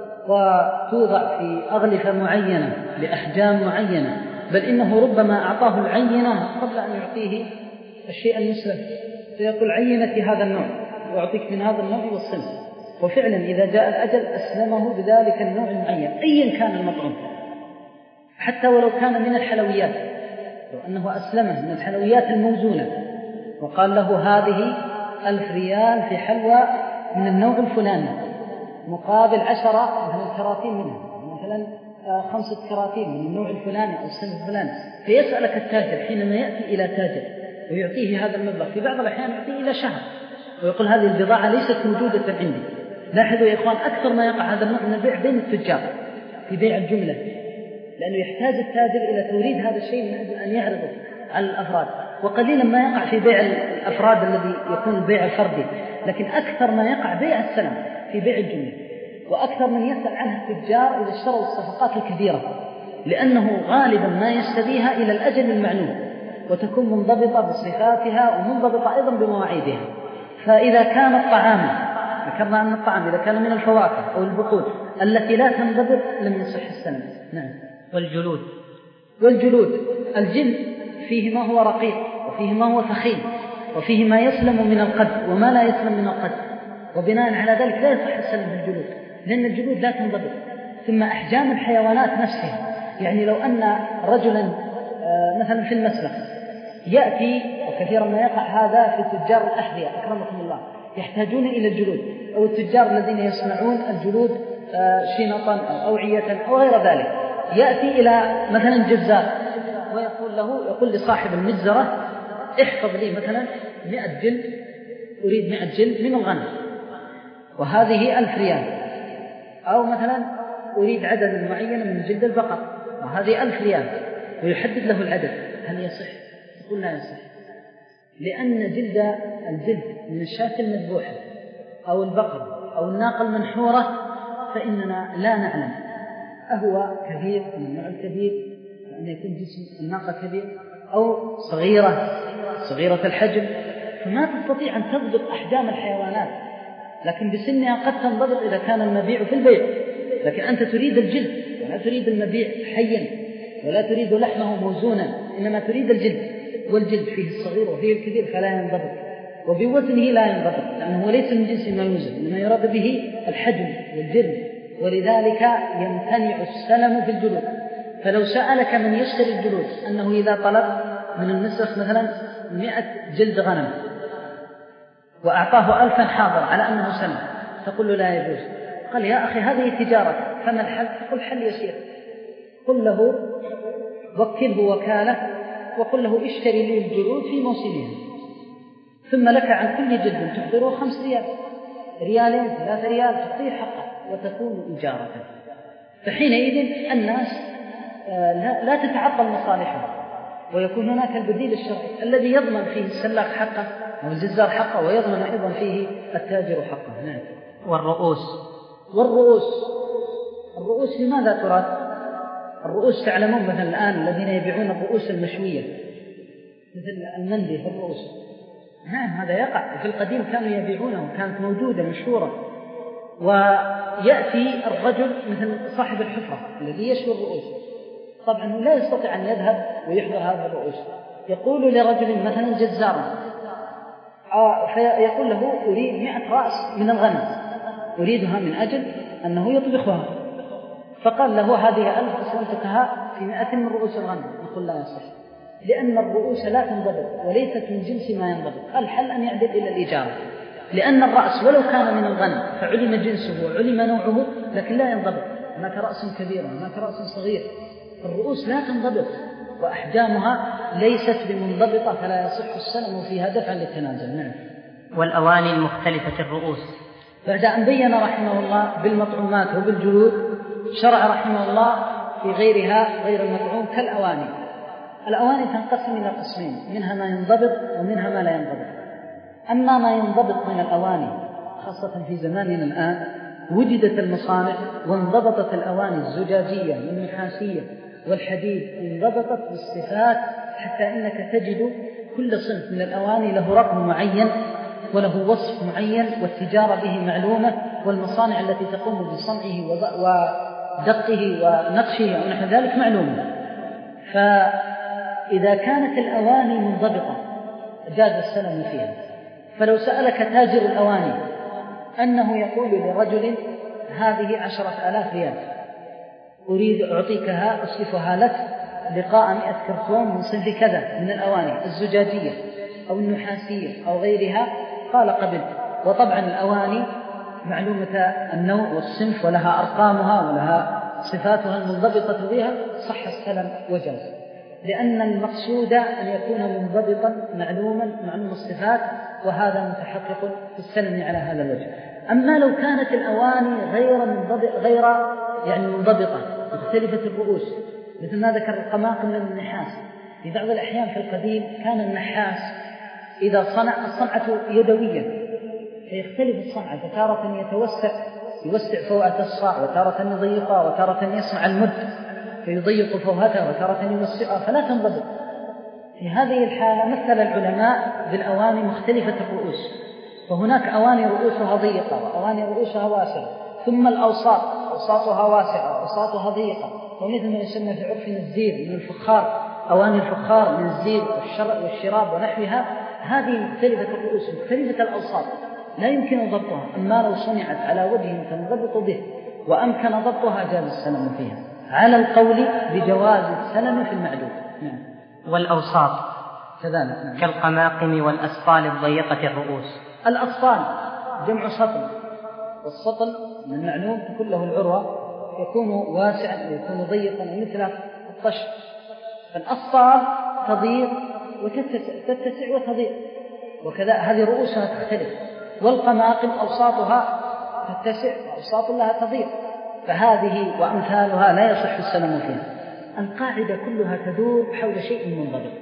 وتوضع في أغلفة معينة بأحجام معينة، بل إنه ربما أعطاه العينة قبل أن يعطيه الشيء المسلم، فيقول عينتي هذا النوع وأعطيك من هذا النوع والصنف، وفعلا إذا جاء الأجل أسلمه بذلك النوع المعين أيا كان المطعوم، حتى ولو كان من الحلويات. لو أنه أسلمه من الحلويات الموزونة وقال له هذه ألف ريال في حلوى من النوع الفلاني مقابل عشرة مثلا كراتين منها، مثلا خمسة كراتين من النوع الفلاني أو الصنف الفلاني، فيسألك التاجر حينما يأتي إلى تاجر ويعطيه هذا المبلغ في بعض الأحيان يعطيه إلى شهر ويقول هذه البضاعة ليست موجودة عندي. لاحظوا يا إخوان أكثر ما يقع هذا النوع من البيع بين التجار في بيع الجملة، لأنه يحتاج التاجر إلى توريد هذا الشيء من أجل أن يعرضه على الأفراد، وقليلا ما يقع في بيع الأفراد الذي يكون البيع الفردي، لكن أكثر ما يقع بيع السلم في بيع الجملة، وأكثر من يسأل عنها التجار إذا اشتروا الصفقات الكبيرة، لأنه غالبا ما يشتريها إلى الأجل المعلوم وتكون منضبطة بصفاتها ومنضبطة أيضا بمواعيدها. فإذا كان الطعام ذكرنا أن الطعام إذا كان من الفواكه أو البقول التي لا تنضبط لم يصح السلم. نعم. والجلود والجلود الجلد فيه ما هو رقيق وفيه ما هو فخيم وفيه ما يسلم من القد وما لا يسلم من القد، وبناء على ذلك لا يصح السلم بالجلود لأن الجلود لا تنضبط. ثم أحجام الحيوانات نفسها، يعني لو أن رجلا مثلا في المسلخ يأتي، وكثيرا ما يقع هذا في تجار الأحذية أكرمكم الله يحتاجون إلى الجلود، أو التجار الذين يصنعون الجلود شنطا أو أوعية أو غير ذلك، يأتي إلى مثلا جزار ويقول له يقول لصاحب المجزرة احفظ لي مثلا مئة جلد، أريد مئة جلد من الغنم وهذه ألف ريال، أو مثلا أريد عددا معينا من جلد البقر وهذه ألف ريال، ويحدد له العدد. هل يصح؟ يقول لا يصح، لأن جلد الجلد من الشاة المذبوحة أو البقر أو الناقة المنحورة فإننا لا نعلم أهو كبير من النوع الكبير أن يكون جسم الناقة كبير أو صغيرة صغيرة الحجم، فما تستطيع أن تضبط أحجام الحيوانات، لكن بسنها قد تنضبط إذا كان المبيع في البيع. لكن أنت تريد الجلد ولا تريد المبيع حيا، ولا تريد لحمه موزونا، إنما تريد الجلد، والجلد فيه الصغير وفيه الكبير فلا ينضبط، وبوزنه لا ينضبط لأنه ليس من جنس ما يوزن، إنما يراد به الحجم والجلد، ولذلك يمتنع السلم في الجلود. فلو سألك من يشتري الجلود أنه إذا طلب من النسخ مثلا مئة جلد غنم وأعطاه ألفا حاضر على أنه سلم، تقول له لا يجوز. قال يا أخي هذه تجارة، فما الحل؟ تقول حل يسير، قل له وكله وكالة وقل له اشتري لي الجلود في موسمها، ثم لك عن كل جلد تحضره خمس ريال، ريالين ثلاثة ريال تعطيه حقه وتكون إجارة. فحينئذ الناس لا تتعطل مصالحهم، ويكون هناك البديل الشرعي الذي يضمن فيه السلاق حقه والجزار حقه، ويضمن أيضا فيه التاجر حقه. نعم. والرؤوس والرؤوس الرؤوس لماذا تراد؟ الرؤوس تعلمون مثلا الآن الذين يبيعون الرؤوس المشوية مثل المندي في الرؤوس، نعم هذا يقع، وفي القديم كانوا يبيعونه، كانت موجودة مشهورة. ويأتي الرجل مثل صاحب الحفرة الذي يشوي الرؤوس، طبعا لا يستطيع أن يذهب ويحضر هذه الرؤوس، يقول لرجل مثلا جزارا فيقول له أريد مئة رأس من الغنم، أريدها من أجل أنه يطبخها، فقال له هذه ألف أسلمتكها في مئة من رؤوس الغنم. نقول لا يصح، لأن الرؤوس لا تنضبط وليست من جنس ما ينضبط. الحل أن يعدل إلى الإجارة، لأن الرأس ولو كان من الغنم فعلم جنسه وعلم نوعه لكن لا ينضبط، هناك رأس كبير وهناك رأس صغير، الرؤوس لا تنضبط وأحجامها ليست بمنضبطة، فلا يصح السلم فيها دفعا للتنازل. نعم. والأواني المختلفة الرؤوس. بعد أن بين رحمه الله بالمطعومات وبالجلود، شرع رحمه الله في غيرها غير المطعوم كالأواني. الأواني تنقسم إلى قسمين، منها ما ينضبط ومنها ما لا ينضبط. أما ما ينضبط من الأواني خاصة في زماننا الآن وجدت المصانع وانضبطت الأواني الزجاجية والنحاسية والحديد، انضبطت بالصفات حتى إنك تجد كل صنف من الأواني له رقم معين وله وصف معين، والتجارة به معلومة، والمصانع التي تقوم بصنعه ودقه ونقشه أو نحو ذلك معلومة. فإذا كانت الأواني منضبطة جاز السلم فيها. فلو سألك تاجر الأواني أنه يقول لرجل هذه عشرة آلاف ريال، أريد أعطيكها أصرفها لك لقاء مئة كرتون من صنف كذا من الأواني الزجاجية أو النحاسية أو غيرها، قال قبلت. وطبعا الأواني معلومة النوع والصنف ولها أرقامها ولها صفاتها المنضبطة بها، صح السلم وجاز، لأن المقصود أن يكون منضبطا معلوما معلوم الصفات، وهذا متحقق في السلم على هذا الوجه. أما لو كانت الأواني غير منضبطة غير يعني منضبطة مختلفة الرؤوس، مثل ما ذكر القماقم من النحاس، في بعض الأحيان في القديم كان النحاس إذا صنع الصنعة يدوية فيختلف الصنعة، فتارة يتوسع يوسع فوهة الصاع، وتارة يضيقها، وتارة يصنع المد فيضيق فوهتها، وتارة يوسعها فلا تنضبط. في هذه الحالة مثل العلماء بالأواني مختلفة الرؤوس، فهناك أواني رؤوسها ضيقة وأواني رؤوسها واسعة، ثم الأوساط أوساطها واسعة وأوساطها ضيقة، ومثل ما يسمى في عرفنا الزير من الفخار، أواني الفخار من الزير والشراب ونحوها، هذه مختلفة الرؤوس مختلفة الأوساط لا يمكن ضبطها. أما لو صنعت على وجه تنضبط به وأمكن ضبطها جاز السلم فيها، على القول بجواز السلم في المعدوم. نعم. والأوساط كذلك نعم. كالقماقم والأسطال الضيقة الرؤوس. الأسطال جمع سطل، والسطل من المعلوم تكون له العروة، يكون واسعا ويكون ضيقا مثل الطشت. فالأسطال تضيق وتتسع وتضيق، وكذا هذه رؤوسها تختلف. والقماقم أوساطها تتسع وأوساط لها تضيق، فهذه وأمثالها لا يصح السلم فيها. القاعدة كلها تدور حول شيء منضبط.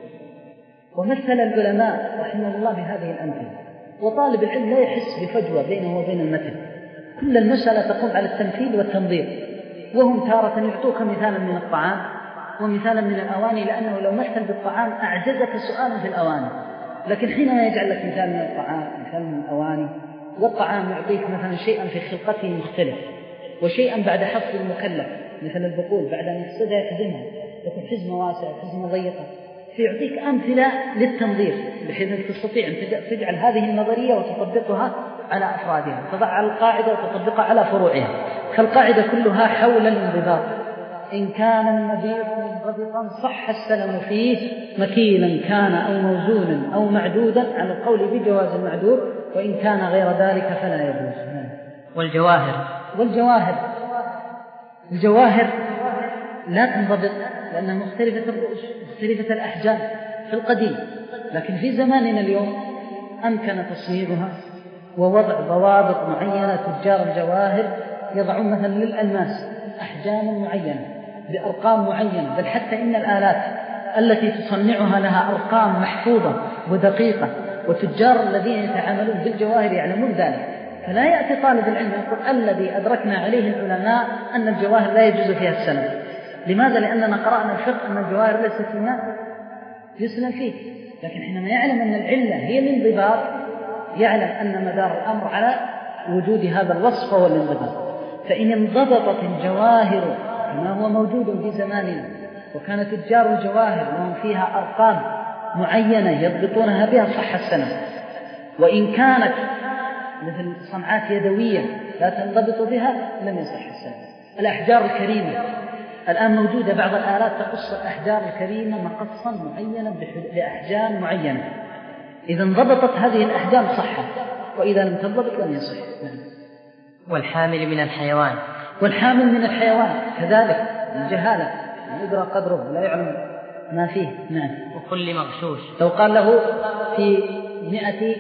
ومثل العلماء رحمه الله بهذه الأمثلة، وطالب العلم لا يحس بفجوة بينه وبين المثل، كل المسألة تقوم على التمثيل والتنظير. وهم تارة يعطوك مثالا من الطعام ومثالا من الأواني، لأنه لو مثل بالطعام أعجزك سؤال في الأواني، لكن حينما يجعل لك مثال من الطعام، مثال من الأواني، والطعام يعطيك مثلا شيئا في خلقته مختلف وشيئا بعد حفظ المكلف مثل البقول بعد أن يحصدها يخزنها لكن حزمة واسعة حزمة ضيقة، فيعطيك أمثلة للتنظير بحيث أن تستطيع أن تجعل هذه النظرية وتطبقها على أفرادها، تضع على القاعدة وتطبقها على فروعها. فالقاعدة كلها حول الانضباط. إن كان المبيت منضبطا صح السلم فيه مكيلا كان أو موزونا أو معدودا على القول بجواز المعدود، وإن كان غير ذلك فلا يجوز. والجواهر والجواهر الجواهر لا تنضبط لأنها مختلفة الرؤوس مختلفة الأحجام في القديم، لكن في زماننا اليوم أمكن تصميمها ووضع ضوابط معينة. تجار الجواهر يضعون مثلا للألماس أحجام معينة بأرقام معينة، بل حتى إن الآلات التي تصنعها لها أرقام محفوظة ودقيقة، وتجار الذين يتعاملون بالجواهر يعلمون ذلك. فلا يأتي طالب العلم يقول الذي أدركنا عليه العلماء أن الجواهر لا يجوز فيها السلم. لماذا؟ لأننا قرأنا الفقه أن الجواهر ليست فيما يسلم فيه، لكن حينما يعلم أن العلة هي الانضباط يعلم أن مدار الأمر على وجود هذا الوصف هو الانضباط. فإن انضبطت الجواهر كما هو موجود في زماننا وكان تجار الجواهر وهم فيها أرقام معينة يضبطونها بها صح السلم، وإن كانت مثل صنعات يدوية لا تنضبط بها لم يصح السلم. الأحجار الكريمة الآن موجودة بعض الآلات تقص الأحجار الكريمة مقصا معينا بأحجام معينة، إذا انضبطت هذه الأحجام صحة، وإذا لم تنضبط لم يصح. والحامل من الحيوان والحامل من الحيوان كذلك الجهالة يدرى قدره لا يعلم ما فيه. نعم. وكل مغشوش لو قال له في مئة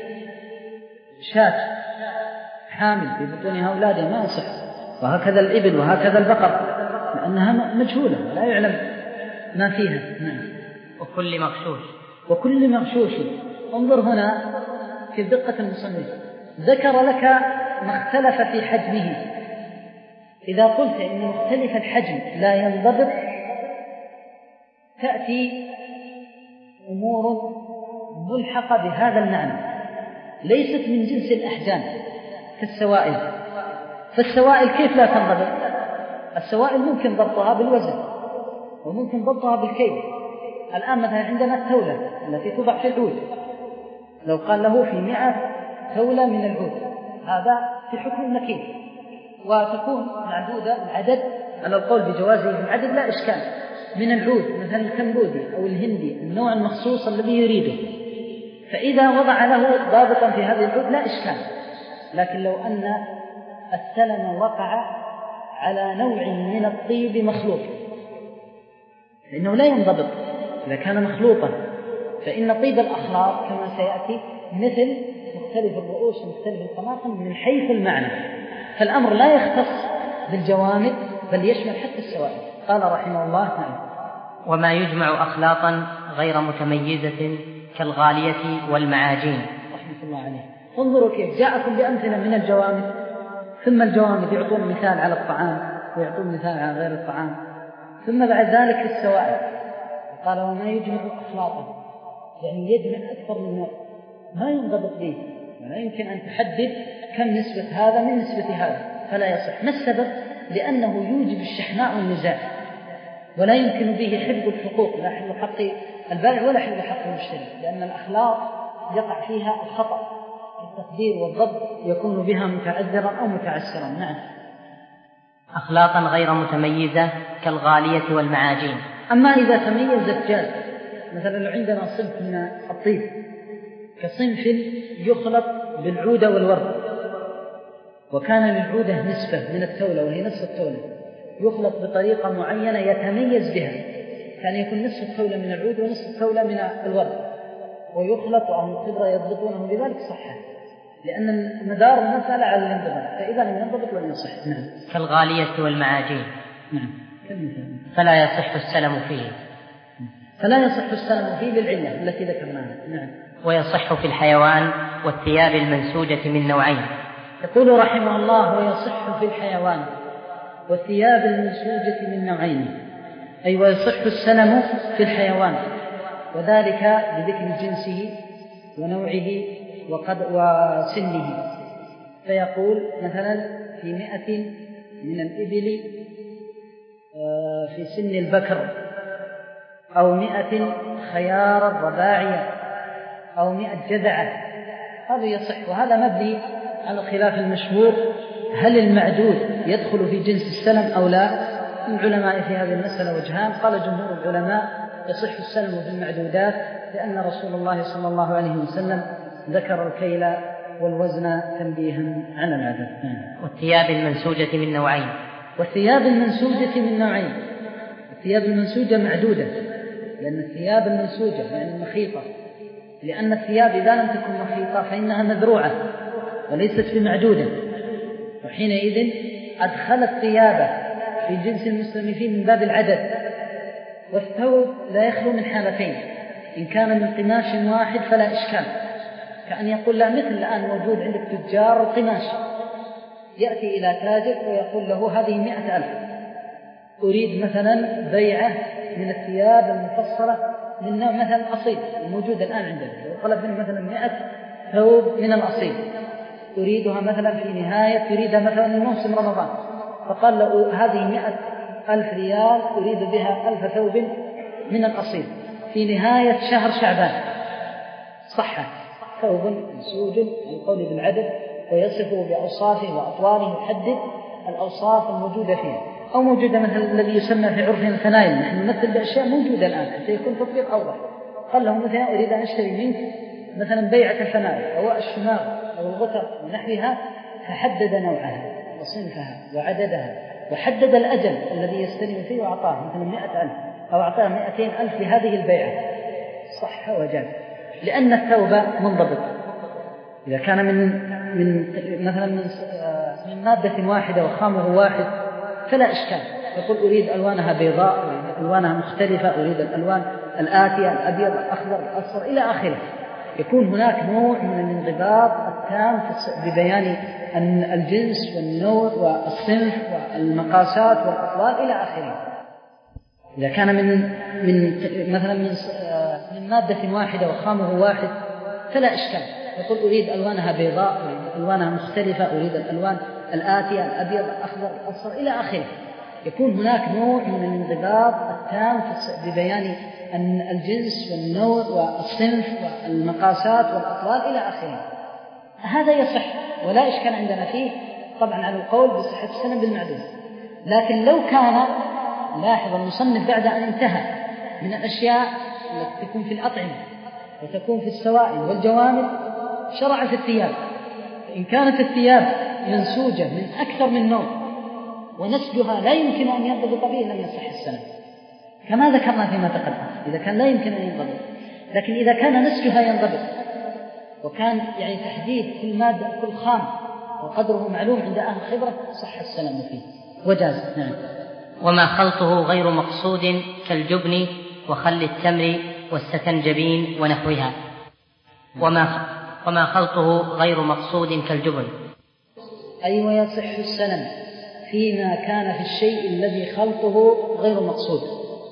شاة حامل في بطونها أولادها ما يصح، وهكذا الإبل وهكذا البقر لأنها مجهولة لا يعلم ما فيها. نعم. وكل مغشوش وكل مغشوش. انظر هنا في دقة المصنف ذكر لك ما اختلف في حجمه. إذا قلت إن مختلف الحجم لا ينضبط تأتي أمور ملحقة بهذا المعنى ليست من جنس الأحجام كالسوائل. فالسوائل كيف لا تنضبط؟ السوائل ممكن ضبطها بالوزن وممكن ضبطها بالكيل. الآن مثلا عندنا التولة التي توضع في العود، لو قال له في مئة تولة من العود هذا في حكم النكيل وتكون معدودة العدد على القول بجوازه في العدد لا إشكال من العود مثلا الكمبودي أو الهندي النوع المخصوص الذي يريده، فإذا وضع له ضابطا في هذه العود لا إشكال. لكن لو أن السلم وقع على نوع من الطيب مخلوط لأنه لا ينضبط إذا كان مخلوطا، فإن طيب الأخلاط كما سيأتي مثل مختلف الرؤوس ومختلف الطماطم من حيث المعنى، فالأمر لا يختص بالجوامد بل يشمل حتى السوائل. قال رحمه الله نعم. وما يجمع أخلاطا غير متميزة كالغالية والمعاجين. رحمة الله عليه. انظروا كيف جاءكم بأمثلة من الجوامد، ثم الجوامد يعطون مثال على الطعام ويعطون مثال على غير الطعام، ثم بعد ذلك السوائل. قال وما يجمع أخلاطا يعني يجمع أكثر من نوع ما ينضبط به ولا يمكن أن تحدد كم نسبة هذا من نسبة هذا فلا يصح. ما السبب؟ لأنه يوجب الشحناء والنزاع ولا يمكن به حفظ الحقوق، لا حفظ حق البائع ولا حفظ حق المشتري، لأن الأخلاط يقع فيها الخطأ التقدير والضبط يكون بها متعذرا أو متعسرا. نعم. أخلاطا غير متميزة كالغالية والمعاجين. أما إذا تميزت جاز، مثلا لو عندنا صنف من الطيب كصنف يخلط بالعودة والورد وكان للعودة نسبة من التولة وهي نصف التولة يخلط بطريقة معينة يتميز بها، كان يكون نصف التولة من العود ونصف التولة من الورد ويخلط وأهل الخبرة يضبطونه بذلك صحة، لأن مدار المسألة على الانضباط، فإذا لم ينضبط لم يصح. نعم. كالغالية والمعاجين. نعم. فلا يصح السلم فيه. فلا يصح السلم فيه للعلة التي ذكرناها. نعم. ويصح في الحيوان والثياب المنسوجة من نوعين. يقول رحمه الله ويصح في الحيوان والثياب المنسوجة من نوعين، أي ويصح السلم في الحيوان، وذلك بذكر جنسه ونوعه وقد وسنه. فيقول مثلا في مئة من الإبل في سن البكر، أو مئة خيار الرباعية، أو مئة جذعة. هذا يصح. وهذا مبني على الخلاف المشهور: هل المعدود يدخل في جنس السلم أو لا؟ العلماء في هذه المسألة وجهان. قال جمهور العلماء: يصح السلم في المعدودات، لأن رسول الله صلى الله عليه وسلم ذكر الكيل والوزن تنبيها على العدد. والثياب المنسوجة من نوعين. والثياب المنسوجة من نوعين. الثياب المنسوجة معدودة، لأن الثياب المنسوجة يعني المخيطة، لأن الثياب إذا لم تكن مخيطة فإنها مذروعة وليست بمعدودة، وحينئذ أدخل الثياب في جنس المسلم فيه من باب العدد. والثوب لا يخلو من حالتين: إن كان من قماش واحد فلا إشكال، كأن يقول لا، مثل الآن موجود عند التجار القماش، يأتي إلى تاجر ويقول له: هذه مئة ألف، أريد مثلا بيعة من الثياب المفصلة من نوع مثلا الأصيل الموجود الآن عندنا، طلب منه مثلا مئة ثوب من الأصيل، أريدها مثلا في نهاية، يريدها مثلا لموسم رمضان، فقال له: هذه مئة ألف ريال، أريد بها ألف ثوب من الأصيل في نهاية شهر شعبان. صح، ثوب منسوج القول بالعدد، ويصفه بأوصافه وأطواره، يحدد الأوصاف الموجودة فيه، أو موجودة مثل الذي يسمى في عرفنا الفنايل. نحن نمثل بأشياء موجودة الآن حتى يكون تطبيق أوضح. قال له مثلا: أريد أن أشتري منك مثلا بيعة الفنايل أو الشماغ أو الغتر ونحوها، فحدد نوعها وصنفها وعددها، وحدد الأجل الذي يستلم فيه، وأعطاه مثلا مئة ألف أو أعطاه مئتين ألف لهذه البيعة. صح وجاز، لأن الثوب منضبط. إذا كان من من مثلا من من مادة واحدة وخامه واحد فلا إشكال، يقول: أريد ألوانها بيضاء، أريد ألوانها مختلفة، أريد الألوان الآتية، الأبيض الأخضر الأصفر إلى آخره. يكون هناك نوع من الانضباط التام ببيان الجنس والنوع والصنف والمقاسات والأطوال إلى آخره. إذا كان من من مثلا من من مادة واحدة وخامه واحد فلا إشكال، يقول: أريد ألوانها بيضاء، أريد ألوانها مختلفة، أريد الألوان الآتية، الأبيض الأخضر الأصفر إلى آخره. يكون هناك نوع من الانضباط التام ببيان الجنس والنوع والصنف والمقاسات والأطوال إلى آخره. هذا يصح ولا إشكال عندنا فيه، طبعا على القول بصحة السلم بالمعدود. لكن لو كان، لاحظ المصنف بعد أن انتهى من الأشياء التي تكون في الأطعمة وتكون في السوائل والجوامد، شرع في الثياب. إن كانت الثياب منسوجة من أكثر من نوع ونسجها لا يمكن أن ينضبط به، لم يصح السلم كما ذكرنا فيما تقدم، إذا كان لا يمكن أن ينضبط. لكن إذا كان نسجها ينضبط، وكان يعني تحديد كل مادة كل خام وقدره معلوم عند أهل الخبرة، صح السلم فيه وجاز. نعم. وما خلطه غير مقصود كالجبن وخل التمر والستنجبين ونحوها. وما وما خلطه غير مقصود كالجبن، أي ويصح السلم فيما كان في الشيء الذي خلطه غير مقصود.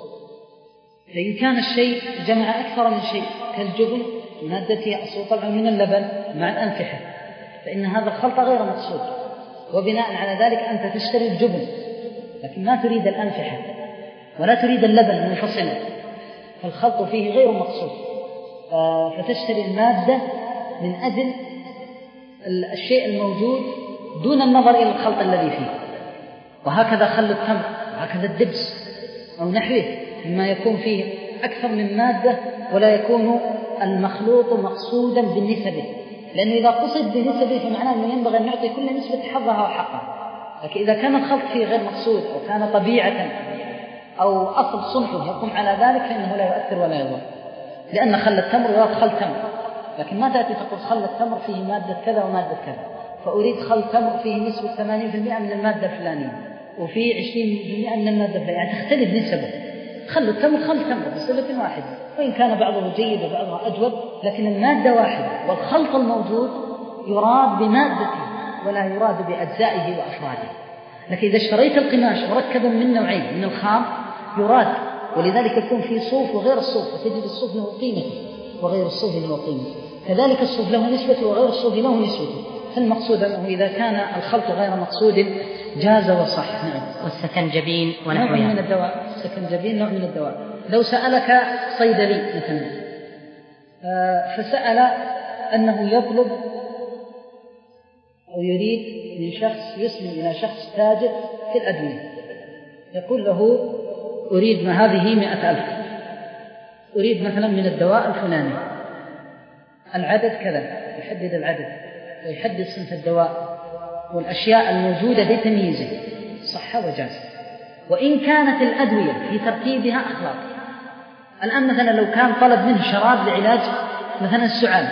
فإن كان الشيء جمع أكثر من شيء كالجبن، مادته أصل طبعا من اللبن مع الأنفحة، فإن هذا الخلط غير مقصود، وبناء على ذلك أنت تشتري الجبن لكن ما تريد الأنفحة ولا تريد اللبن منفصلا، فالخلط فيه غير مقصود، فتشتري المادة من أجل الشيء الموجود دون النظر إلى الخلط الذي فيه. وهكذا خل التمر، وهكذا الدبس أو نحوه، مما يكون فيه أكثر من مادة ولا يكون المخلوط مقصودا بالنسبة، لأنه إذا قصد بنسبة فمعناه أنه ينبغي أن يعطي كل نسبة حظها وحقها. لكن إذا كان الخلط فيه غير مقصود أو كان طبيعة أو أصل صنفه يقوم على ذلك، فإنه لا يؤثر ولا يضر، لأن خل التمر يراد خل تمر، لكن ما تأتي تقول خل التمر فيه مادة كذا ومادة كذا، فأريد خل تمر فيه نسبة ثمانين بالمئة من المادة الفلانية وفيه عشرين بالمئة من المادة الفلانية، يعني تختلف نسبه. خل التمر خل تمر بصفة واحدة، وإن كان بعضه جيد وبعضها أجود، لكن المادة واحدة، والخلط الموجود يراد بمادته ولا يراد بأجزائه وأفراده. لكن إذا اشتريت القماش مركب من نوعين من الخام يراد، ولذلك يكون فيه صوف وغير الصوف، فتجد الصوف له قيمته وغير الصوف له قيمة، كذلك الصوف له نسبة وغير الصوف له نسبة. فالمقصود أنه إذا كان الخلط غير مقصود جاز وصح. نعم. والسكنجبين ونحوها نوع من الدواء، السكنجبين نوع من الدواء. لو سألك صيدلي مثلا فسأل أنه يطلب أو يريد من شخص يسلم إلى شخص تاجر في الأدوية، يقول له أريد ما هذه مئة ألف، أريد مثلا من الدواء الفلاني العدد كذا، يحدد العدد ويحدد صنف الدواء والأشياء الموجودة بتمييزه، صح وجاز. وإن كانت الأدوية في تركيبها أخلاق. الآن مثلا لو كان طلب منه شراب لعلاج مثلا السعال،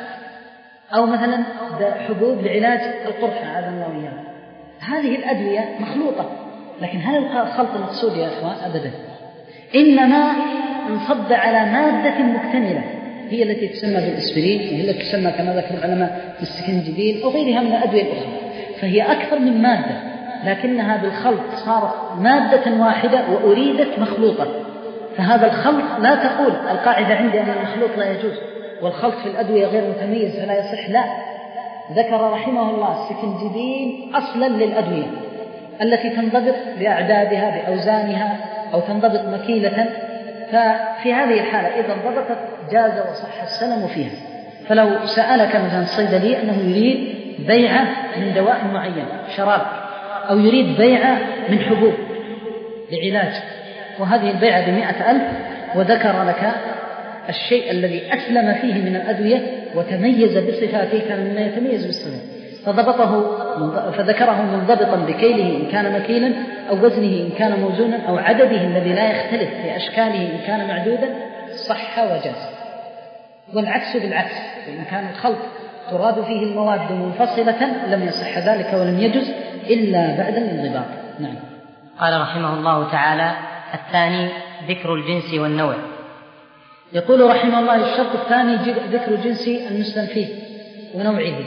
أو مثلا حبوب لعلاج القرحة هذا النووية، هذه الأدوية مخلوطة، لكن هل الخلط المقصود يا أخوان؟ أبدا، إنما انصب على مادة مكتملة هي التي تسمى بالإسبرين، وهي التي تسمى كما ذكر العلماء بالسكنجبين أو غيرها من الأدوية الأخرى، فهي أكثر من مادة، لكنها بالخلط صارت مادة واحدة وأريدت مخلوطة. فهذا الخلط لا تقول القاعدة عندي أن المخلوط لا يجوز والخلط في الأدوية غير متميز فلا يصح، لا، ذكر رحمه الله السكنجبين أصلا للأدوية التي تنضبط بأعدادها بأوزانها أو تنضبط مكيلة، ففي هذه الحالة إذا انضبطت جاز وصح السلم فيها. فلو سألك مثلا الصيدلي أنه يريد بيعة من دواء معين شراب، أو يريد بيعة من حبوب لعلاج، وهذه البيعة بمئة ألف، وذكر لك الشيء الذي أسلم فيه من الأدوية وتميز بصفاته، كان مما يتميز بالصفات، فضبطه فذكره منضبطا بكيله إن كان مكيلا، أو وزنه إن كان موزونا، أو عدده الذي لا يختلف في أشكاله إن كان معدودا، صح وجاز. والعكس بالعكس، وإن كان الخلط تراد فيه المواد منفصلة لم يصح ذلك ولم يجز إلا بعد الانضباط. نعم. قال رحمه الله تعالى: الثاني ذكر الجنس والنوع. يقول رحمه الله: الشرط الثاني ذكر الجنس المسلم فيه ونوعه.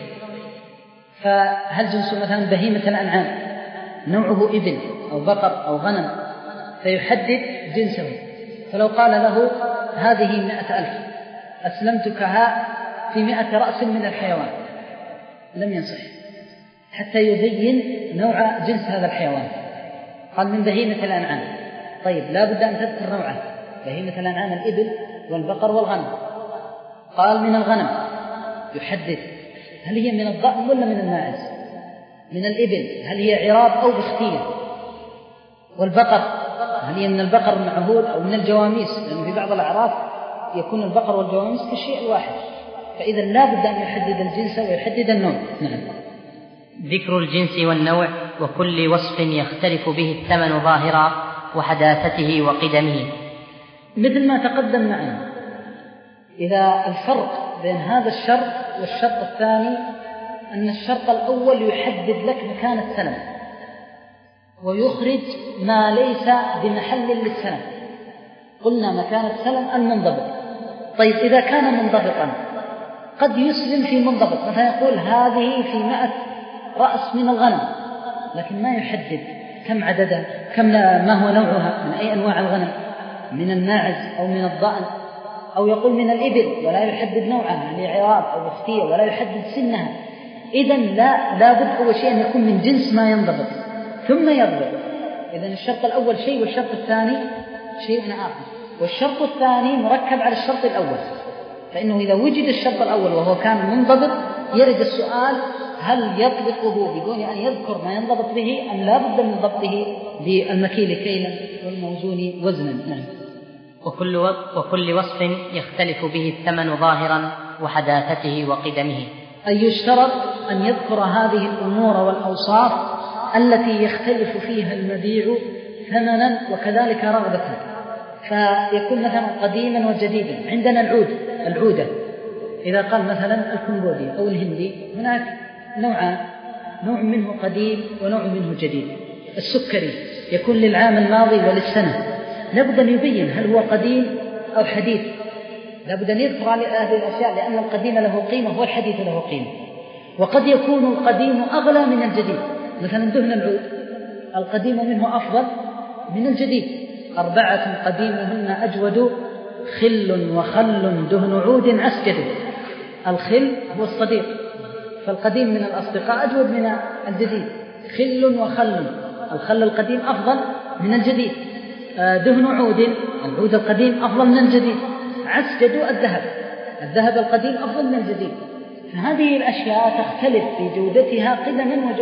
فهل جنس مثلا بهيمة الأنعام نوعه إبل أو بقر أو غنم، فيحدد جنسه، فلو قال له هذه مئة ألف أسلمتكها في مئة رأس من الحيوان لم ينصح حتى يبين نوع جنس هذا الحيوان. قال من بهيمة الأنعام، طيب لا بد أن تذكر نوعه، بهيمة الأنعام الإبل والبقر والغنم. قال من الغنم، يحدد هل هي من الضأن ولا من الماعز. من الإبل هل هي عراب أو بختية. والبقر هل هي من البقر المعهود أو من الجواميس، لأن في بعض الأعراف يكون البقر والجواميس كالشيء الواحد، فإذا لا بد أن يحدد الجنس ويحدد النوع. نعم. ذكر الجنس والنوع وكل وصف يختلف به الثمن ظاهرا وحداثته وقدمه، مثل ما تقدم معنا. إذا الفرق بين هذا الشرط والشرط الثاني أن الشرط الأول يحدد لك مكان السلم ويخرج ما ليس بمحل للسلم، قلنا مكان السلم المنضبط. طيب إذا كان منضبطا قد يسلم في منضبط، مثلا يقول هذه في مئة رأس من الغنم، لكن ما يحدد كم عددها، كم ما هو نوعها، من أي أنواع الغنم، من الماعز أو من الضأن، أو يقول من الإبل ولا يحدد نوعها، هل هي عراب أو بختية ولا يحدد سنها. إذن لا لابد أول شيء أن يكون من جنس ما ينضبط ثم يضبط. إذن الشرط الأول شيء والشرط الثاني شيء آخر، والشرط الثاني مركب على الشرط الأول، فإنه إذا وجد الشرط الأول وهو كان منضبط يرد السؤال هل يطلقه بدون أن يذكر ما ينضبط به أم لا بد من ضبطه بالمكيل كيلا والموزون وزنا. نعم. وكل وكل وصف يختلف به الثمن ظاهرا وحداثته وقدمه، أي يشترط أن يذكر هذه الأمور والأوصاف التي يختلف فيها المبيع ثمنا وكذلك رغبة، فيكون مثلا قديما وجديدا. عندنا العود العودة، إذا قال مثلا الكمبودي أو الهندي هناك نوعان، نوع منه قديم ونوع منه جديد. السكري يكون للعام الماضي وللسنة، لابد أن يبين هل هو قديم أو حديث، لابد أن يذكر هذه الأشياء، لأن القديم له قيمة والحديث له قيمة. وقد يكون القديم أغلى من الجديد، مثلا دهن العود القديم منه أفضل من الجديد. أربعة قديمهن أجود خل وخل دهن عود عسجد. الخل هو الصديق، فالقديم من الأصدقاء أجود من الجديد. خل وخل، الخل القديم أفضل من الجديد. دهن عود، العود القديم أفضل من الجديد. عسجد الذهب، الذهب القديم أفضل من الجديد. فهذه الأشياء تختلف في جودتها قدما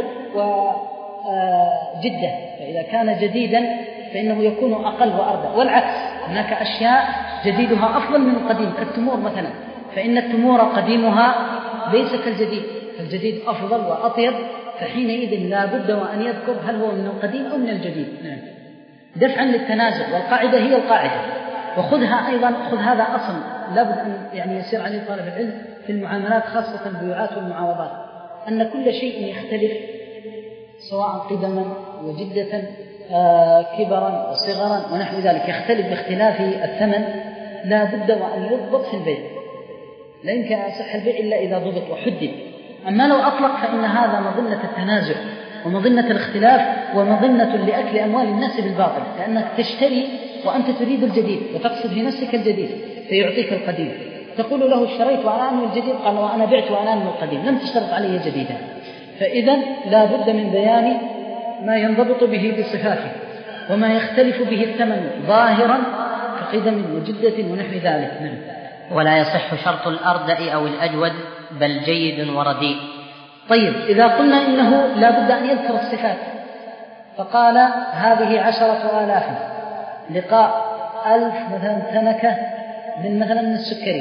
وجدة، فإذا كان جديدا فإنه يكون أقل وأردى، والعكس هناك أشياء جديدها أفضل من القديم كالتمور مثلا، فإن التمور قديمها ليس كالجديد، فالجديد أفضل وأطيب، فحينئذ لا بد وأن يذكر هل هو من القديم أو من الجديد. نعم. دفعا للتنازع، والقاعدة هي القاعدة، وخذها أيضا، خذ هذا أصل لابد أن يعني يسير عليه طالب العلم في المعاملات خاصة البيوعات والمعاوضات، أن كل شيء يختلف سواء قدما وجدة آه كبرا وصغرا ونحو ذلك، يختلف باختلاف الثمن، لا بد وأن يضبط في البيع، لا يمكن أن يصح البيع إلا إذا ضبط وحدد. أما لو أطلق فإن هذا مظنة التنازع ومظنة الاختلاف ومظنة لأكل أموال الناس بالباطل، لأنك تشتري وأنت تريد الجديد وتقصد في نفسك الجديد فيعطيك القديم، تقول له اشتريت وأنا أنمي الجديد، قال وأنا بعت وأنا أنمي القديم، لم تشترط علي جديدا. فإذا لا بد من بيان ما ينضبط به بصفاته وما يختلف به الثمن ظاهرا كقدم وجدة ونحو ذلك. نعم. ولا يصح شرط الأردأ أو الأجود بل جيد ورديء. طيب، إذا قلنا إنه لا بد أن يذكر الصفات، فقال هذه عشرة آلاف لقاء ألف مثلا تنكة من مثلا من السكري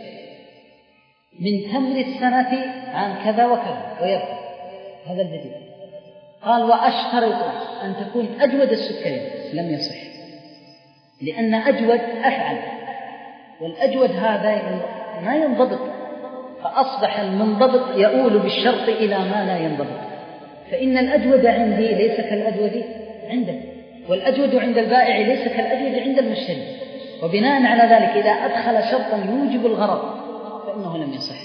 من تمر السنة عن كذا وكذا ويذكر هذا الجديد. قال وأشترط أن تكون أجود السكري، لم يصح، لأن أجود أفعل، والأجود هذا ما ينضبط، فأصبح المنضبط يؤول بالشرط إلى ما لا ينضبط، فإن الأجود عندي ليس كالأجود عنده، والأجود عند البائع ليس كالأجود عند المشتري، وبناء على ذلك إذا أدخل شرطا يوجب الغرض فإنه لم يصح.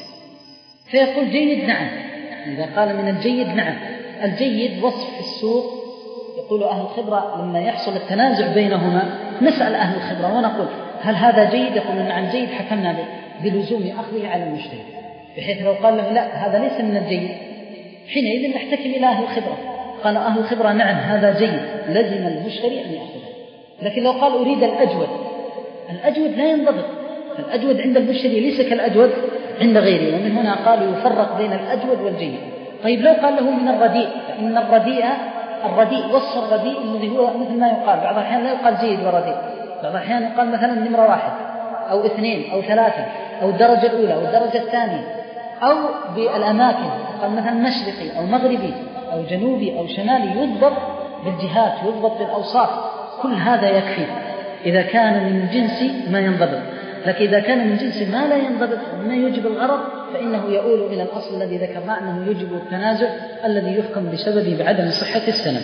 فيقول جيد نعم، إذا قال من الجيد نعم. الجيد وصف في السوق، يقول أهل الخبرة لما يحصل التنازع بينهما نسأل أهل الخبرة ونقول هل هذا جيد؟ يقولون نعم جيد، حكمنا بلزوم أخذه على المشتري، بحيث لو قال له لا هذا ليس من الجيد حينئذ نحتكم إلى أهل الخبرة، قال أهل الخبرة نعم هذا جيد، لزم المشتري أن يأخذه. لكن لو قال أريد الأجود، الأجود لا ينضبط، الأجود عند المشتري ليس كالأجود عند غيره، ومن هنا قالوا يفرق بين الأجود والجيد. طيب لو قال له من الرديء، فإن الرديء الرديء وصف الرديء الذي هو مثل ما يقال بعض الأحيان لا يقال جيد ورديء، بعض الأحيان يقال مثلا نمرة واحد أو اثنين أو ثلاثة أو الدرجة الأولى أو الدرجة الثانية، أو بالأماكن قال مثلا مشرقي أو مغربي أو جنوبي أو شمالي، يضبط بالجهات، يضبط بالأوصاف، كل هذا يكفي إذا كان من جنس ما ينضبط. لكن إذا كان من جنس ما لا ينضبط وما يوجب الغرض فإنه يؤول إلى الأصل الذي ذكرنا أنه يوجب التنازع الذي يحكم بسببه بعدم صحة السند.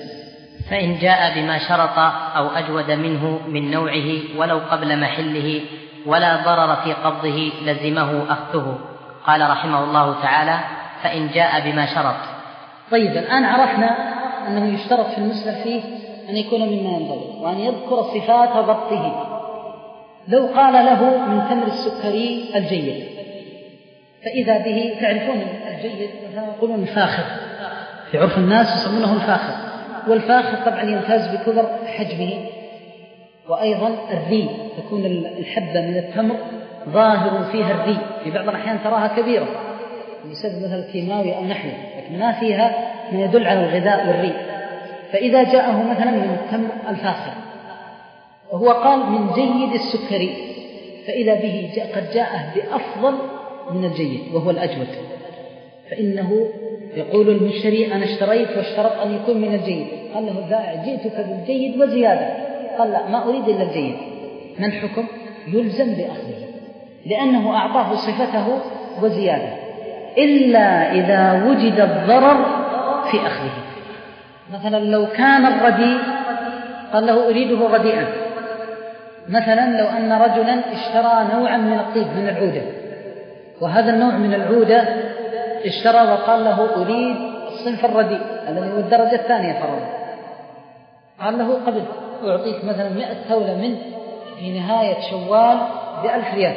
فإن جاء بما شرط أو أجود منه من نوعه ولو قبل محله ولا ضرر في قبضه لزمه أخذه. قال رحمه الله تعالى فإن جاء بما شرط. طيب الآن عرفنا أنه يشترط في المسلم فيه أن يكون مما ينضبط وأن يذكر صفات ضبطه. لو قال له من تمر السكري الجيد، فإذا به تعرفون الجيد يقولون الفاخر، في عرف الناس يسمونه الفاخر، والفاخر طبعا يمتاز بكبر حجمه، وأيضا الري، تكون الحبة من التمر ظاهر فيها الري، في بعض الأحيان تراها كبيرة بسبب مثل الكيماوي أو نحوه، لكن ما فيها ما يدل على الغذاء والري. فإذا جاءه مثلا من التمر الفاخر وهو قال من جيد السكري، فإذا به جاء قد جاءه بأفضل من الجيد وهو الأجود، فإنه يقول المشتري أنا اشتريت واشترط أن يكون من الجيد، قال له البائع جئتك بالجيد وزيادة، قال لا ما أريد إلا الجيد، ما الحكم؟ يلزم بأخذه لأنه أعطاه صفته وزيادة، إلا إذا وجد الضرر في أخذه. مثلا لو كان الرديء قال له أريده رديئا، مثلا لو أن رجلا اشترى نوعا من الطيب من العودة، وهذا النوع من العودة اشترى وقال له أريد الصنف الرديء الذي هو الدرجة الثانية فرضا، قال له قبل أعطيك مثلا مئة ثولة منه في نهاية شوال بألف ريال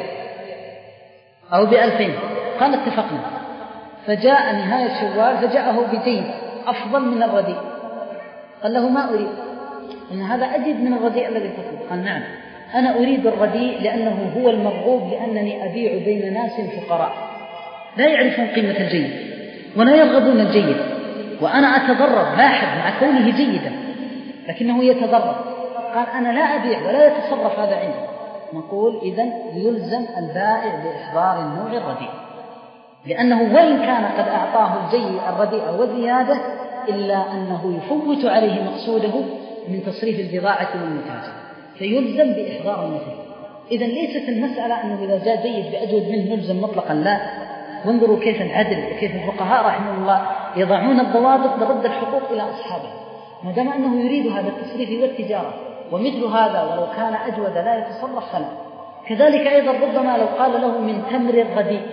أو بألفين، قال اتفقنا. فجاء نهاية شوال فجاءه بجيد أفضل من الرديء، قال له ما أريد، إن هذا أجد من الرديء الذي تطلب. قال نعم أنا أريد الرديء لأنه هو المرغوب، لأنني أبيع بين ناس فقراء لا يعرفون قيمة الجيد ولا يرغبون الجيد، وأنا أتضرر. لاحظ مع كونه جيدا لكنه يتضرر. قال أنا لا أبيع ولا يتصرف هذا عندي. نقول إذن يلزم البائع بإحضار النوع الرديء، لأنه وإن كان قد أعطاه الجيد الرديء وزيادة إلا أنه يفوت عليه مقصوده من تصريف البضاعة والمتاجر، فيلزم بإحضار المثل. إذن ليست المسألة أنه إذا جاء جيد بأجود منه نلزم مطلقا، لا. وانظروا كيف العدل وكيف الفقهاء رحمه الله يضعون الضوابط لرد الحقوق إلى أصحابها، ما دام أنه يريد هذا التصريف والتجارة. ومثل هذا ولو كان أجود لا يتصرف فلا. كذلك أيضا ربما لو قال له من تمر الرديء،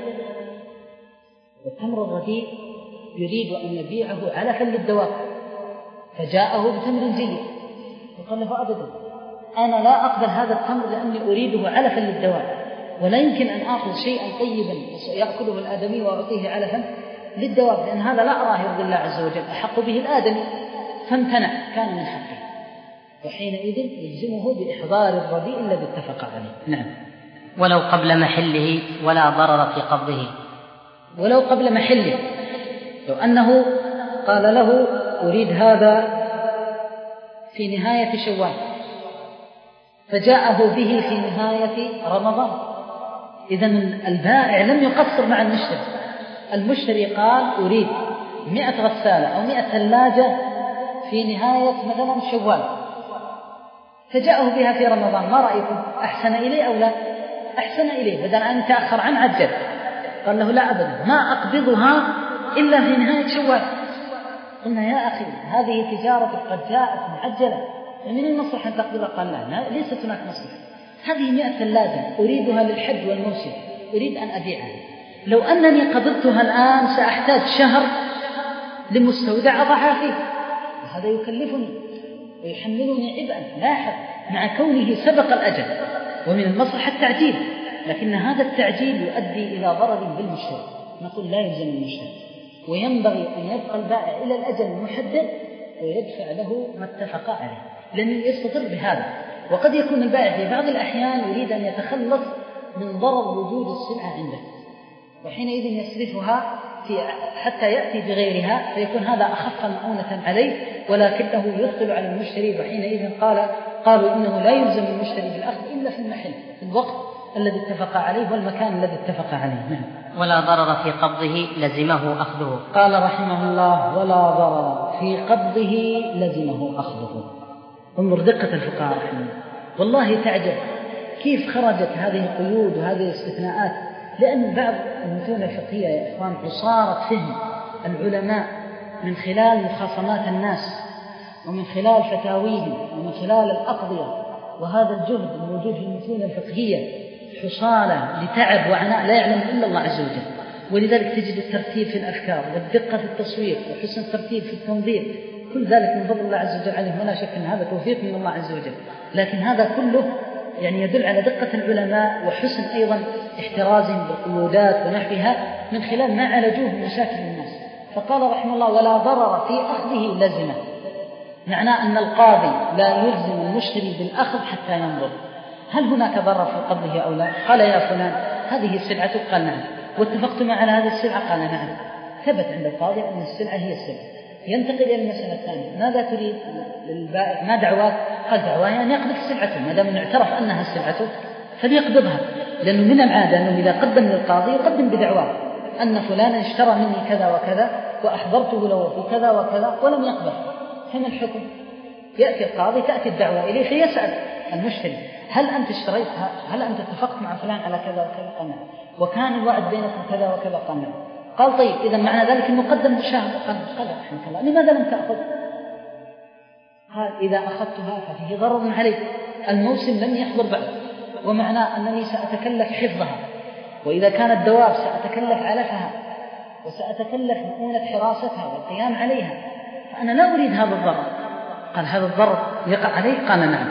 والتمر الرديء يريد أن يبيعه علفا للدواب، فجاءه بتمر جيد وقال له أبدا أنا لا أقبل هذا التمر لأني أريده علفا للدواب، ولا يمكن أن آخذ شيئا طيبا يأكله الآدمي وأعطيه علفا للدواب، لأن هذا لا أراه يرضي الله عز وجل، أحق به الآدمي. فامتنع، كان من حقه، وحينئذ يلزمه بإحضار الرديء الذي اتفق عليه. نعم. ولو قبل محله ولا ضرر في قبضه. ولو قبل محله، لو أنه قال له أريد هذا في نهاية شوال فجاءه به في نهاية رمضان، إذن البائع لم يقصر مع المشتري. المشتري قال أريد مئة غسالة أو مئة ثلاجة في نهاية مثلا شوال، فجاءه بها في رمضان، ما رأيكم؟ أحسن إليه أو لا؟ أحسن إليه، بدل أن تأخر عن عجل. قال له لا أبدا ما أقبضها إلا في نهاية شوال. قلنا يا أخي هذه تجارة قد جاءت معجلة، فمن المصلحة أن تقبضها؟ قال لا ليست هناك مصلحة، هذه مئة ثلاجة أريدها للحج والموسم، أريد أن أبيعها، لو أنني قبضتها الآن سأحتاج شهر لمستودع أضعها فيه، وهذا يكلفني ويحملني عبئا. لاحظ مع كونه سبق الأجل ومن المصلحة التعجيل، لكن هذا التعجيل يؤدي إلى ضرر بالمشتري. نقول لا يلزم المشتري، وينبغي أن يبقى البائع إلى الأجل المحدد ويدفع له ما اتفق عليه، لأنه يستطر بهذا. وقد يكون البائع في بعض الأحيان يريد أن يتخلص من ضرر وجود السلعة عنده، وحينئذ يصرفها في حتى يأتي بغيرها، فيكون هذا أخف مؤونة عليه، ولكنه يثقل على المشتري. وحينئذ قال قالوا إنه لا يلزم المشتري بالأخذ إلا في المحل، في الوقت الذي اتفق عليه والمكان الذي اتفق عليه. نعم. ولا ضرر في قبضه لزمه أخذه. قال رحمه الله ولا ضرر في قبضه لزمه أخذه. انظر دقة الفقهاء رحمه الله، والله تعجب كيف خرجت هذه القيود وهذه الاستثناءات، لأن بعض المتون الفقهية يا إخوان عصارة فهم العلماء من خلال مخاصمات الناس ومن خلال فتاويهم ومن خلال الأقضية، وهذا الجهد الموجود في المتون الفقهية حصالة لتعب وعناء لا يعلم إلا الله عز وجل. ولذلك تجد الترتيب في الأفكار والدقة في التصوير وحسن الترتيب في التنظير، كل ذلك من فضل الله عز وجل عليه، ولا شك أن هذا توفيق من الله عز وجل. لكن هذا كله يعني يدل على دقة العلماء وحسن أيضا احترازهم بالقيودات ونحوها من خلال ما عالجوه من مشاكل الناس. فقال رحمه الله ولا ضرر في أخذه لزمه، معناه أن القاضي لا يلزم المشتري بالأخذ حتى ينظر هل هناك ضرر في قبضه أو لا. قال يا فلان هذه السلعة، قال نعم، واتفقتم على هذه السلعة، قال نعم، ثبت عند القاضي أن السلعة هي السلعة. ينتقل إلى المسألة الثانية، ماذا تريد للبائع؟ ما دعواك؟ قال دعواي أن يقبض سلعته، ما دام اعترف أنها سلعته فليقبضها، لأنه من العادة أنه إذا قدم للقاضي يقدم بدعواه أن فلانا اشترى مني كذا وكذا وأحضرته له في كذا وكذا ولم يقبل، فما الحكم؟ يأتي القاضي تأتي الدعوة إليه فيسأل المشتري هل أنت اشتريتها؟ هل أنت اتفقت مع فلان على كذا وكذا؟ قال نعم. وكان الوعد بينكم كذا وكذا؟ قال نعم. قال طيب إذا معنى ذلك أنه قدم بشهر؟ قال قال رحمك الله لماذا لم تأخذ؟ قال إذا أخذتها ففيه ضرر عليك، الموسم لم يحضر بعد، ومعناه أنني سأتكلف حفظها، وإذا كانت دواب سأتكلف علفها وسأتكلف مؤونة حراستها والقيام عليها، فأنا لا أريد هذا الضرر. قال هذا الضرر يقع عليك؟ قال نعم.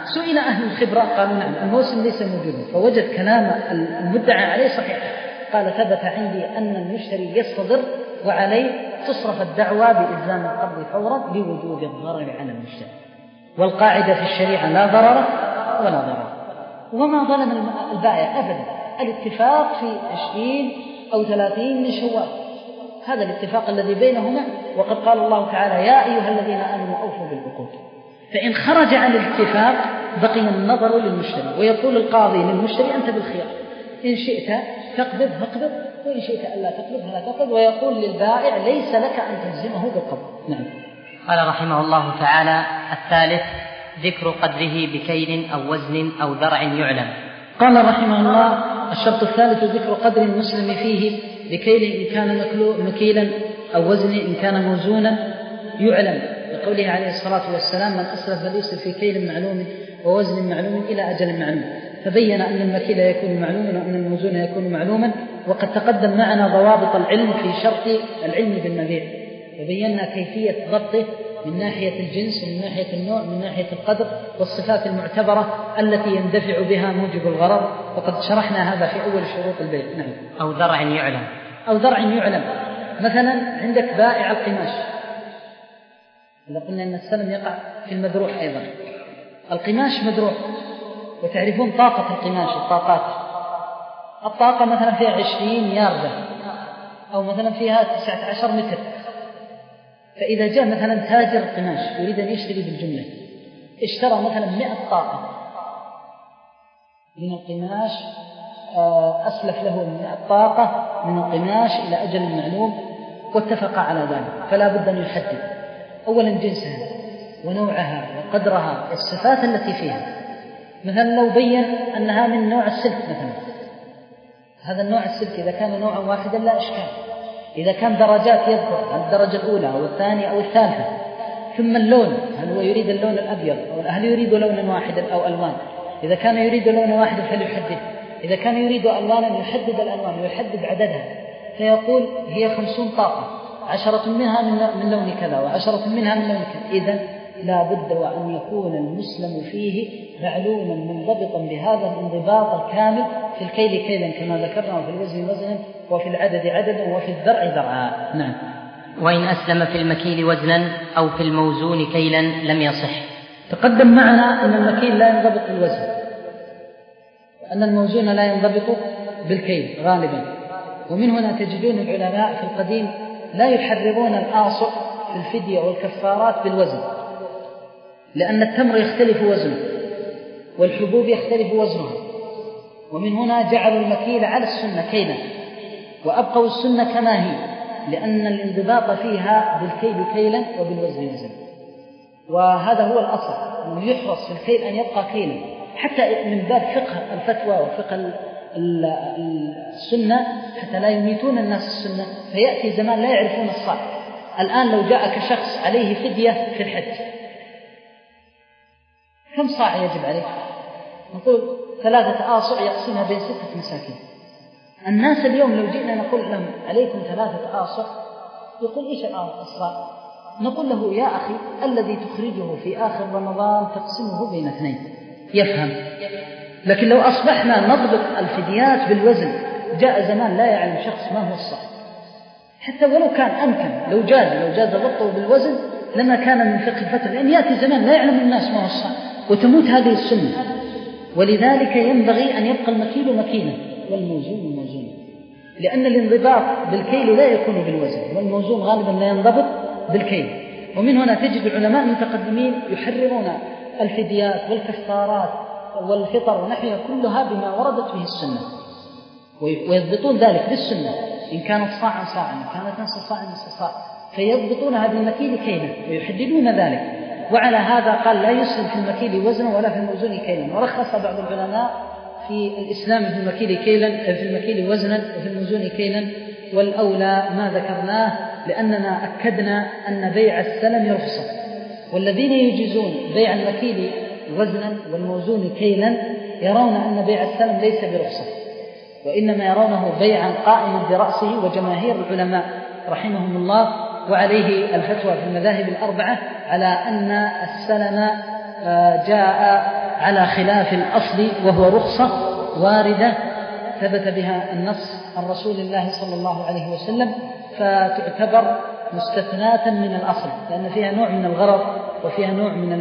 سئل أهل الخبرة قالوا نعم الموسم ليس موجودا، فوجد كلام المدعى عليه صحيح. قال ثبت عندي أن المشتري يستضر وعليه تصرف الدعوى بإلزام القبض فورا لوجود الضرر على المشتري. والقاعدة في الشريعة لا ضرر ولا ضرر. وما ظلم البائع أبدا، الاتفاق في عشرين أو ثلاثين من شوال، هذا الاتفاق الذي بينهما. وقد قال الله تعالى يا أيها الذين آمنوا أوفوا بالعقود. فإن خرج عن الاتفاق بقي النظر للمشتري، ويقول القاضي للمشتري أنت بالخيار، إن شئت تقبض فاقبض، وإن شئت ألا تقبض فلا تقبض. ويقول للبائع ليس لك أن تلزمه بالقبض. نعم. قال رحمه الله تعالى: الثالث ذكر قدره بكيل أو وزن أو ذرع يعلم. قال رحمه الله: الشرط الثالث ذكر قدر المسلم فيه بكيل إن كان مكيلا أو وزن إن كان موزونا يعلم، لقوله عليه الصلاة والسلام: من أسلف فليسلف في كيل معلوم ووزن معلوم إلى أجل معلوم. فبين أن المكيل يكون معلوما وأن الموزون يكون معلوما. وقد تقدم معنا ضوابط العلم في شرط العلم بالمبيع، وبينا كيفية ضبطه من ناحية الجنس ومن ناحية النوع من ناحية القدر والصفات المعتبرة التي يندفع بها موجب الغرض، وقد شرحنا هذا في أول شروط البيع. نعم. أو ذرع يعلم. أو ذرع يعلم، مثلا عندك بائع القماش، إذا قلنا أن السلم يقع في المذروع أيضا. القماش مذروع، وتعرفون طاقة القماش، الطاقات، الطاقة مثلا فيها عشرين ياردة أو مثلا فيها تسعة عشر متر. فإذا جاء مثلا تاجر القماش يريد أن يشتري بالجملة، اشترى مثلا مئة طاقة من القماش، أسلف له مئة طاقة من القماش إلى أجل معلوم واتفق على ذلك، فلا بد أن يحدد أولا جنسها ونوعها وقدرها والصفات التي فيها. مثلا لو بين أنها من نوع السلك مثلا، هذا النوع السلك إذا كان نوعا واحدا لا إشكال. إذا كان درجات يذكر الدرجة الأولى أو الثانية أو الثالثة. ثم اللون، هل هو يريد اللون الأبيض أو هل يريد لونا واحدا أو ألوان؟ إذا كان يريد لونا واحدا فليحدد، إذا كان يريد ألوانا يحدد الألوان ويحدد عددها، فيقول هي خمسون طاقة، عشرة منها من لون كذا وعشرة منها من لون كذا. إذن لا بد وأن يكون المسلم فيه معلوما منضبطا بهذا الانضباط الكامل، في الكيل كيلا كما ذكرنا، وفي الوزن وزنا، وفي العدد عددا، وفي الذرع ذرعا. نعم. وإن أسلم في المكيل وزنا أو في الموزون كيلا لم يصح. تقدم معنا أن المكيل لا ينضبط بالوزن، وأن الموزون لا ينضبط بالكيل غالبا. ومن هنا تجدون العلماء في القديم لا يحررون الآصع في الفدية والكفارات بالوزن، لأن التمر يختلف وزنه والحبوب يختلف وزنها. ومن هنا جعلوا المكيل على السنة كيلا، وأبقوا السنة كما هي، لأن الانضباط فيها بالكيل كيلا وبالوزن وزنا. وهذا هو الأصل، أنه يحرص في الكيل أن يبقى كيلا، حتى من باب فقه الفتوى وفقه السنة، حتى لا يميتون الناس السنة، فيأتي زمان لا يعرفون الصاع. الآن لو جاءك شخص عليه فدية في الحج، كم صاع يجب عليه؟ نقول ثلاثة آصع يقسمها بين ستة مساكين. الناس اليوم لو جئنا نقول لهم عليكم ثلاثة آصع، يقول إيش الأصاع؟ نقول له يا أخي الذي تخرجه في آخر رمضان تقسمه بين اثنين، يفهم. لكن لو أصبحنا نضبط الفديات بالوزن، جاء زمان لا يعلم شخص ما هو الصاع، حتى ولو كان أمكن، لو جاز لو جاز ضبطه بالوزن لما كان من فقه الفتوى، لأن يأتي زمان لا يعلم الناس ما هو الصاع وتموت هذه السنة. ولذلك ينبغي أن يبقى المكيل مكيلا والموزون موزونا، لأن الانضباط بالكيل لا يكون بالوزن، والموزون غالبا لا ينضبط بالكيل. ومن هنا تجد العلماء المتقدمين يحررون الفديات والكفارات والفطر ونحوها كلها بما وردت به السنة، ويضبطون ذلك بالسنة، إن كانت صاعا صاعا، إن كانت نصف صاع نصف صاع، فيضبطونها بالمكيل كيلا ويحددون ذلك. وعلى هذا قال لا يسلم في المكيل وزنا ولا في الموزون كيلا. ورخص بعض العلماء في الإسلام في المكيل كيلا، في المكيل وزنا وفي الموزون كيلا، والأولى ما ذكرناه، لأننا أكدنا أن بيع السلم رخصة، والذين يجيزون بيع المكيل وزنا والموزون كيلا يرون أن بيع السلم ليس برخصة، وإنما يرونه بيعا قائما برأسه. وجماهير العلماء رحمهم الله وعليه الفتوى في المذاهب الأربعة على أن السلم جاء على خلاف الأصل وهو رخصة واردة ثبت بها النص عن رسول الله صلى الله عليه وسلم، فتعتبر مستثناة من الأصل، لأن فيها نوع من الغرض وفيها نوع من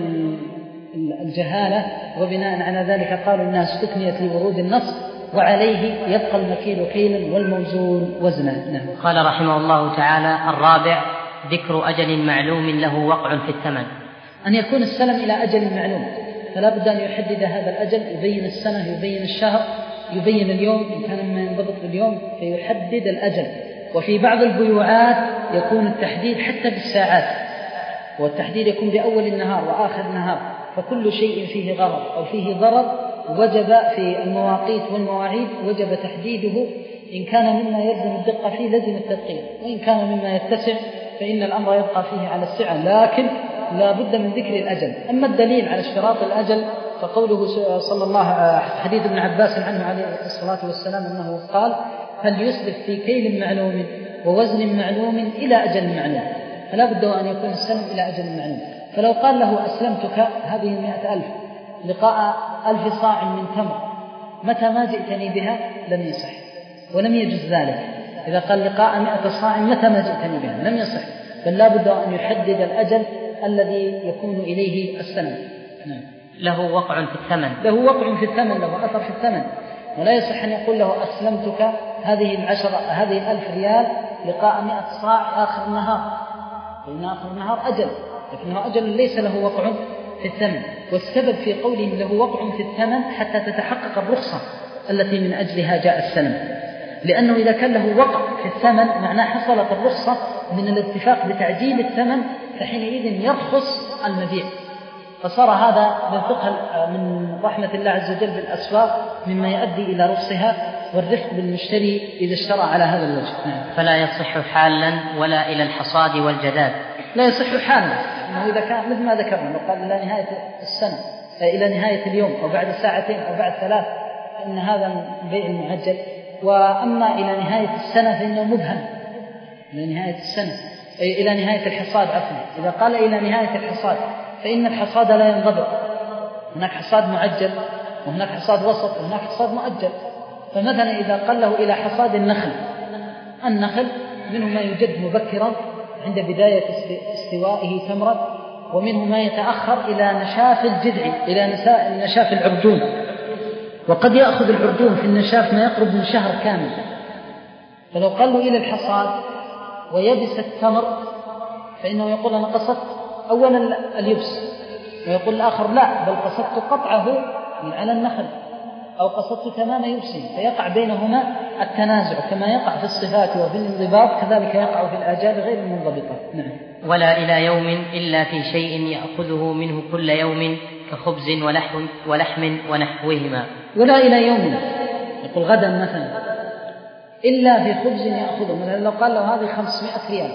الجهالة، وبناء على ذلك قالوا الناس استثنيت لورود النص، وعليه يبقى المكيل كيلا والموزون وزنا. نعم. قال رحمه الله تعالى: الرابع ذكر أجل معلوم له وقع في الثمن. أن يكون السلم إلى أجل معلوم، فلا بد أن يحدد هذا الأجل، يبين السنة، يبين الشهر، يبين اليوم إن كان ما ينضبط باليوم فيحدد الأجل. وفي بعض البيوعات يكون التحديد حتى بالساعات، والتحديد يكون بأول النهار وآخر النهار، فكل شيء فيه غرض أو فيه ضرر وجب في المواقيت والمواعيد وجب تحديده. إن كان مما يلزم الدقة فيه لزم التدقيق، وإن كان مما يتسع فإن الأمر يبقى فيه على السعة، لكن لا بد من ذكر الأجل. أما الدليل على اشتراط الأجل فقوله صلى الله حديث ابن عباس عنه عليه الصلاة والسلام أنه قال: فليسلف في كيل معلوم ووزن معلوم إلى أجل معلوم. فلا بد أن يكون السلم إلى أجل معلوم. فلو قال له: أسلمتك هذه مئة ألف لقاء ألف صاع من تمر، متى ما جئتني بها لم يصح ولم يجوز ذلك. إذا قال لقاء مئة صاع متى ما جئتني بها لم يصح، بل لا بد أن يحدد الأجل الذي يكون إليه السلم. نعم. له وقع في الثمن. له وقع في الثمن، له أثر في الثمن، ولا يصح أن يقول له: أسلمتك هذه العشرة هذه الألف ريال لقاء مئة صاع آخر النهار، فإن آخر النهار أجل، لكنه أجل ليس له وقع في الثمن. والسبب في قولهم له وقع في الثمن حتى تتحقق الرخصة التي من أجلها جاء السلم، لأنه إذا كان له وقع في الثمن معناه حصلت الرخصة من الاتفاق بتعجيل الثمن، فحينئذ يرخص المبيع. فصار هذا من فقه من رحمة الله عز وجل بالأسواق مما يؤدي إلى رخصها والرفق بالمشتري إذا اشترى على هذا الوجه. فلا يصح حالا ولا إلى الحصاد والجداد. لا يصح حالا، إنه إذا كان مثل ما ذكرنا لو قال إلى نهاية السنة إلى نهاية اليوم أو بعد ساعتين أو بعد ثلاث فإن هذا بيع المعجل. وأما إلى نهاية السنة فإنه مبهم، إلى نهاية السنة أي إلى نهاية الحصاد عفوا. إذا قال إلى نهاية الحصاد فإن الحصاد لا ينضبط، هناك حصاد معجل وهناك حصاد وسط وهناك حصاد مؤجل. فمثلا إذا قال له إلى حصاد النخل، النخل منه ما يجد مبكرا عند بداية استوائه تمرا، ومنه ما يتأخر إلى نشاف الجذع إلى نشاف العرجون، وقد يأخذ العرجون في النشاف ما يقرب من شهر كامل. فلو قال له إلى الحصاد ويبس التمر فإنه يقول: أنا قصدت أولا اليبس، ويقول الآخر: لا، بل قصدت قطعه من على النخل، أو قصدت تمام يبسه، فيقع بينهما التنازع كما يقع في الصفات وفي الانضباط كذلك يقع في الآجال غير المنضبطة. نعم. ولا إلى يوم إلا في شيء يأخذه منه كل يوم كخبز ولحم, ولحم ونحوهما. ولا إلى يوم، يقول غدا مثلا، إلا في خبز يأخذه. مثلا لو قال له: هذه خمسمائة ريال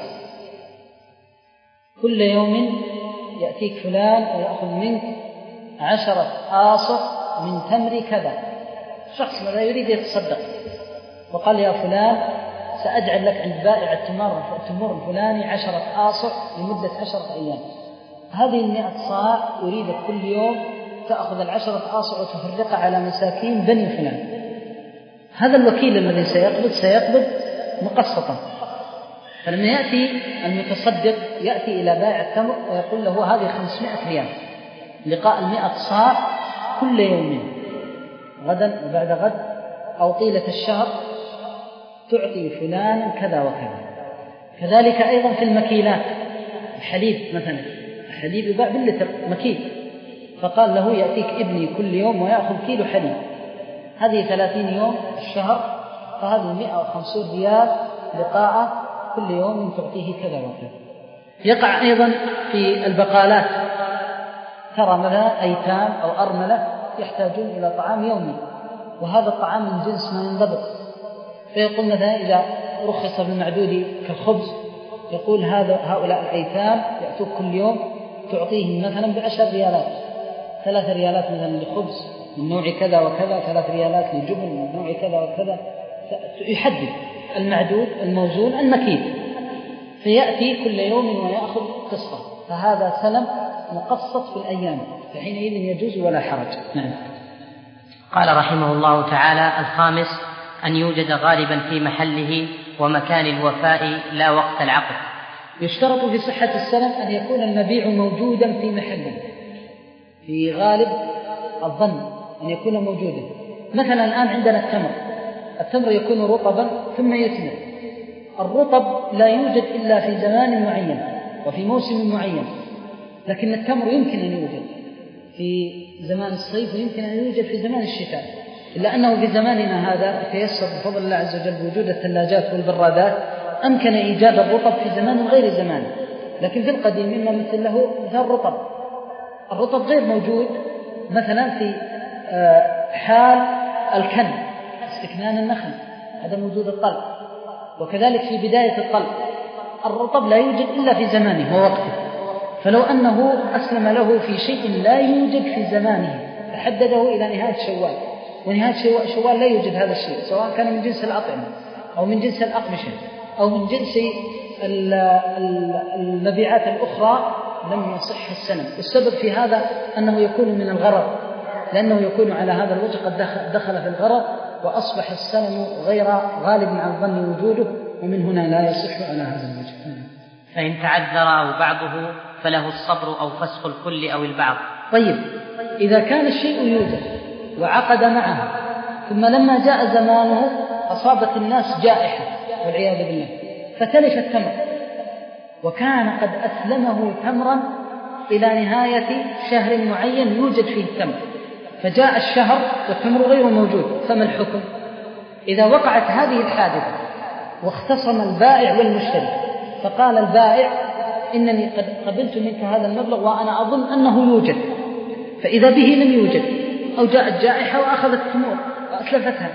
كل يوم يأتيك فلان ويأخذ منك عشرة آصع من تمر كذا. شخص ماذا يريد يتصدق وقال: يا فلان سأجعل لك عند بائع التمر التمر الفلاني عشرة آصع لمدة عشرة أيام. هذه المئة صاع أريدك كل يوم تأخذ العشرة آصع وتفرقها على مساكين بني فلان. هذا الوكيل الذي سيقبض سيقبض مقسطا. فلما يأتي المتصدق يأتي إلى بائع التمر ويقول له: هذه خمسمائة ريال لقاء المئة صاع كل يوم، غدا وبعد غد أو طيلة الشهر تعطي فلان كذا وكذا. كذلك أيضا في المكيلات، الحليب مثلا، الحليب يباع باللتر مكيل، فقال له: يأتيك ابني كل يوم ويأخذ كيلو حليب، هذه ثلاثين يوم الشهر، فهذه مئة وخمسين ريال لقاء كل يوم تعطيه كذا وكذا. يقع أيضا في البقالات، ترى مثلا أيتام أو أرملة يحتاجون إلى طعام يومي، وهذا الطعام من جنس ما ينضبط، فيقول مثلا إذا رخص بالمعدود كالخبز يقول: هذا هؤلاء الأيتام يأتوك كل يوم تعطيهم مثلا بعشر ريالات، ثلاث ريالات مثلا لخبز من نوع كذا وكذا، ثلاث ريالات لجبن من نوع كذا وكذا، يحدد المعدود الموزون المكيل، فيأتي كل يوم ويأخذ قسطا. فهذا سلم مقسط في الأيام، فحينئذ يجوز ولا حرج. نعم. قال رحمه الله تعالى: الخامس أن يوجد غالبا في محله ومكان الوفاء لا وقت العقد. يشترط في صحة السلم أن يكون المبيع موجودا في محله، في غالب الظن أن يكون موجودا. مثلا الآن عندنا التمر، التمر يكون رطبا ثم يثمر. الرطب لا يوجد إلا في زمان معين وفي موسم معين، لكن التمر يمكن أن يوجد في زمان الصيف ويمكن أن يوجد في زمان الشتاء، إلا أنه في زماننا هذا تيسر بفضل الله عز وجل بوجود الثلاجات والبرادات أمكن إيجاد الرطب في زمان غير زمان. لكن في القديم مما مثل له مثل الرطب، الرطب غير موجود مثلا في حال الكن استكنان النخل، هذا موجود الطلق، وكذلك في بداية الطلق الرطب لا يوجد إلا في زمانه ووقته. فلو أنه أسلم له في شيء لا يوجد في زمانه فحدده إلى نهاية شوال، ونهاية شوال لا يوجد هذا الشيء، سواء كان من جنس الأطعمة أو من جنس الأقمشة أو من جنس المبيعات الأخرى، لم يصح السلم. والسبب في هذا أنه يكون من الغرر، لأنه يكون على هذا الوجه قد دخل في الغرر وأصبح السلم غير غالب على الظن وجوده، ومن هنا لا يصح على هذا الوجه. فإن تعذر أو بعضه فله الصبر أو فسخ الكل أو البعض. طيب، إذا كان الشيء يوجد وعقد معه ثم لما جاء زمانه أصابت الناس جائحة والعياذ بالله فتلف التمر، وكان قد أسلمه تمرا إلى نهاية شهر معين يوجد فيه التمر، فجاء الشهر والتمر غير موجود، فما الحكم؟ إذا وقعت هذه الحادثة واختصم البائع والمشتري، فقال البائع إنني قد قبلت منك هذا المبلغ وأنا أظن أنه يوجد، فإذا به لم يوجد أو جاءت جائحة وأخذت التمور وأتلفتها،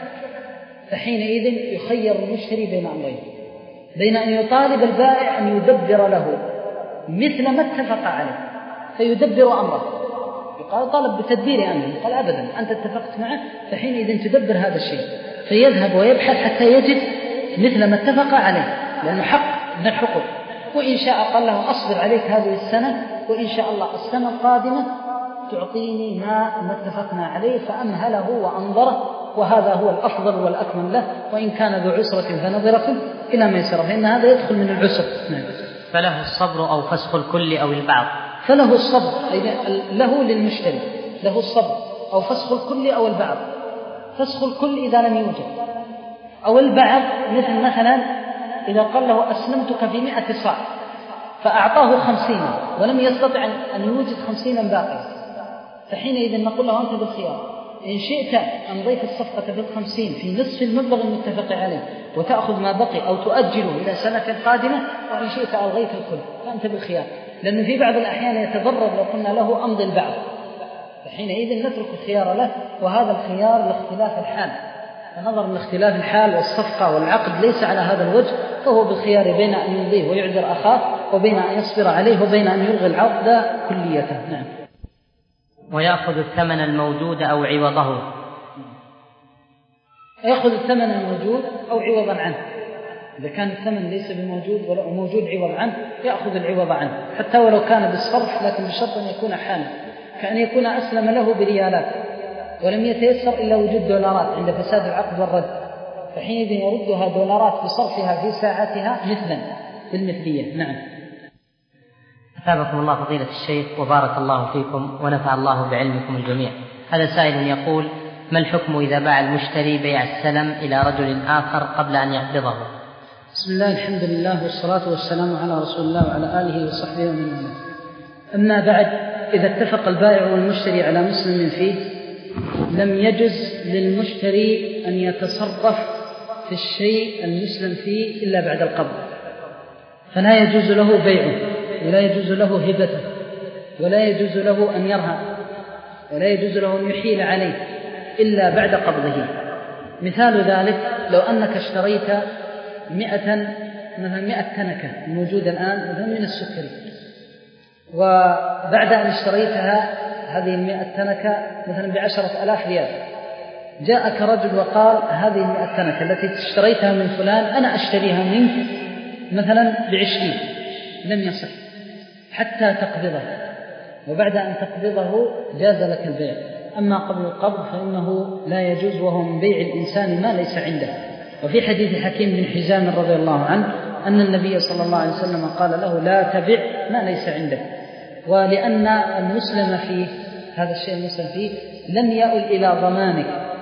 فحينئذ يخير المشتري بين أمرين: بين أن يطالب البائع أن يدبر له مثل ما اتفق عليه فيدبر أمره، يقال طالب بتدبير أمره، قال أبدا أنت اتفقت معه، فحينئذ تدبر هذا الشيء، فيذهب ويبحث حتى يجد مثل ما اتفق عليه، لأنه حق من الحقوق. وإن شاء قال له أصبر عليك هذه السنة، وإن شاء الله السنة القادمة تعطيني ما ما اتفقنا عليه، فأمهله وأنظره، وهذا هو الأفضل والأكمل له. وإن كان ذو عسرة فنظرة إلى ميسرة، فإن هذا يدخل من العسر. نعم. فله الصبر أو فسخ الكل أو البعض. فله الصبر، له للمشتري له الصبر أو فسخ الكل أو البعض. فسخ الكل إذا لم يوجد، أو البعض مثل مثلا إذا قال له أسلمتك في مئة صاع فأعطاه خمسين ولم يستطع أن يوجد خمسين باقي، فحينئذ نقول له أنت بالخيار، إن شئت أمضيت الصفقة بالخمسين في نصف المبلغ المتفق عليه وتأخذ ما بقي أو تؤجله إلى سنة قادمة، وإن شئت ألغيت الكل، فأنت بالخيار. لأنه في بعض الأحيان يتضرر لو قلنا له أمضي البعض، فحينئذ نترك الخيار له، وهذا الخيار لاختلاف الحال، فنظر من اختلاف الحال والصفقة والعقد ليس على هذا الوجه، فهو بالخيار بين أن يمضيه ويعذر أخاه وبين أن يصبر عليه وبين أن يلغي العقد كليته. نعم. ويأخذ الثمن الموجود أو عوضه. يأخذ الثمن الموجود أو عوضا عنه، إذا كان الثمن ليس بموجود ولا موجود عوض عنه يأخذ العوض عنه، حتى ولو كان بالصرف، لكن بشرط أن يكون حالا، كأن يكون أسلم له بريالات ولم يتيسر إلا وجود دولارات عند فساد العقد والرد، فحينئذ يردها دولارات بصرفها في ساعتها مثلا بالمثلية. نعم. أثابكم الله فضيلة الشيخ وبارك الله فيكم ونفع الله بعلمكم الجميع. هذا سائل يقول: ما الحكم إذا باع المشتري بيع السلم إلى رجل آخر قبل أن يقبضه؟ بسم الله، الحمد لله والصلاة والسلام على رسول الله وعلى آله وصحبه ومن والاه. أما بعد، إذا اتفق البائع والمشتري على مسلم فيه لم يجز للمشتري أن يتصرف في الشيء المسلم فيه إلا بعد القبض، فلا يجوز له بيعه ولا يجوز له هبته ولا يجوز له أن يرهن ولا يجوز له أن يحيل عليه إلا بعد قبضه. مثال ذلك لو أنك اشتريت مئة مثلا مئة تنكة موجودة الآن مثلا من السكري، وبعد أن اشتريتها هذه المئة تنكة مثلا بعشرة ألاف ريال، جاءك رجل وقال هذه المئة تنكة التي اشتريتها من فلان أنا أشتريها منك مثلا بعشرين، لم يصح حتى تقبضها، وبعد أن تقبضه جاز لك البيع. أما قبل القبض فإنه لا يجوز، وهو من بيع الإنسان ما ليس عنده. وفي حديث حكيم بن حزام رضي الله عنه أن النبي صلى الله عليه وسلم قال له لا تبع ما ليس عندك. ولأن المسلم فيه هذا الشيء المسلم فيه لم يؤل إلى ضمانك،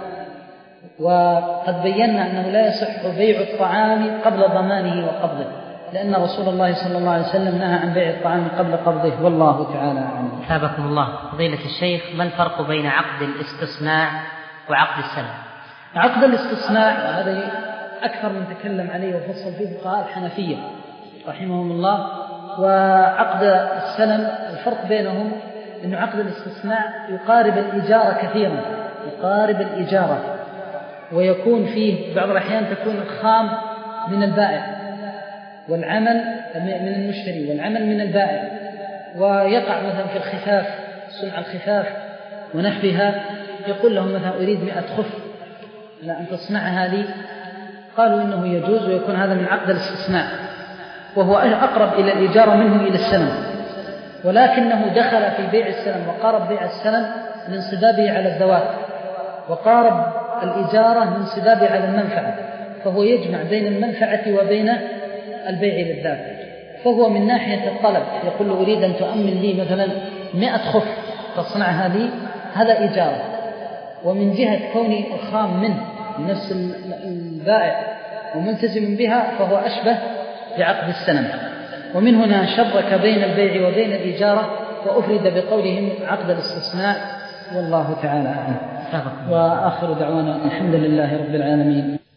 وقد بينا أنه لا يصح بيع الطعام قبل ضمانه وقبضه، لأن رسول الله صلى الله عليه وسلم نهى عن بيع الطعام قبل قبضه، والله تعالى أعلم. أثابكم الله. فضيلة الشيخ، ما الفرق بين عقد الاستصناع وعقد السلم؟ عقد الاستصناع هذا أكثر من تكلم عليه وفصل فيه فقهاء الحنفية رحمهم الله. وعقد السلم الفرق بينهم أن عقد الاستصناع يقارب الإجارة كثيرا، يقارب الإجارة، ويكون فيه بعض الأحيان تكون الخام من البائع والعمل من المشتري والعمل من البائع، ويقع مثلا في الخفاف، صنع الخفاف ونحوها، يقول لهم مثلا أريد مئة خف لا أن تصنعها لي، قالوا إنه يجوز، ويكون هذا من عقد الاستثناء، وهو أقرب إلى الإجارة منه إلى السلم، ولكنه دخل في بيع السلم وقارب بيع السلم لانصبابه على الذوات، وقارب الإجارة لانصبابه على المنفعة، فهو يجمع بين المنفعة وبين البيع للذات. فهو من ناحية الطلب يقول له أريد أن تؤمن لي مثلا مئة خف تصنعها لي، هذا إجارة. ومن جهة كون الخام منه نفس البائع وملتزم بها فهو أشبه بعقد السلم. ومن هنا شبك بين البيع وبين الإجارة، وأفرد بقولهم عقد الاستثناء، والله تعالى أعلم. وآخر دعوانا الحمد لله رب العالمين.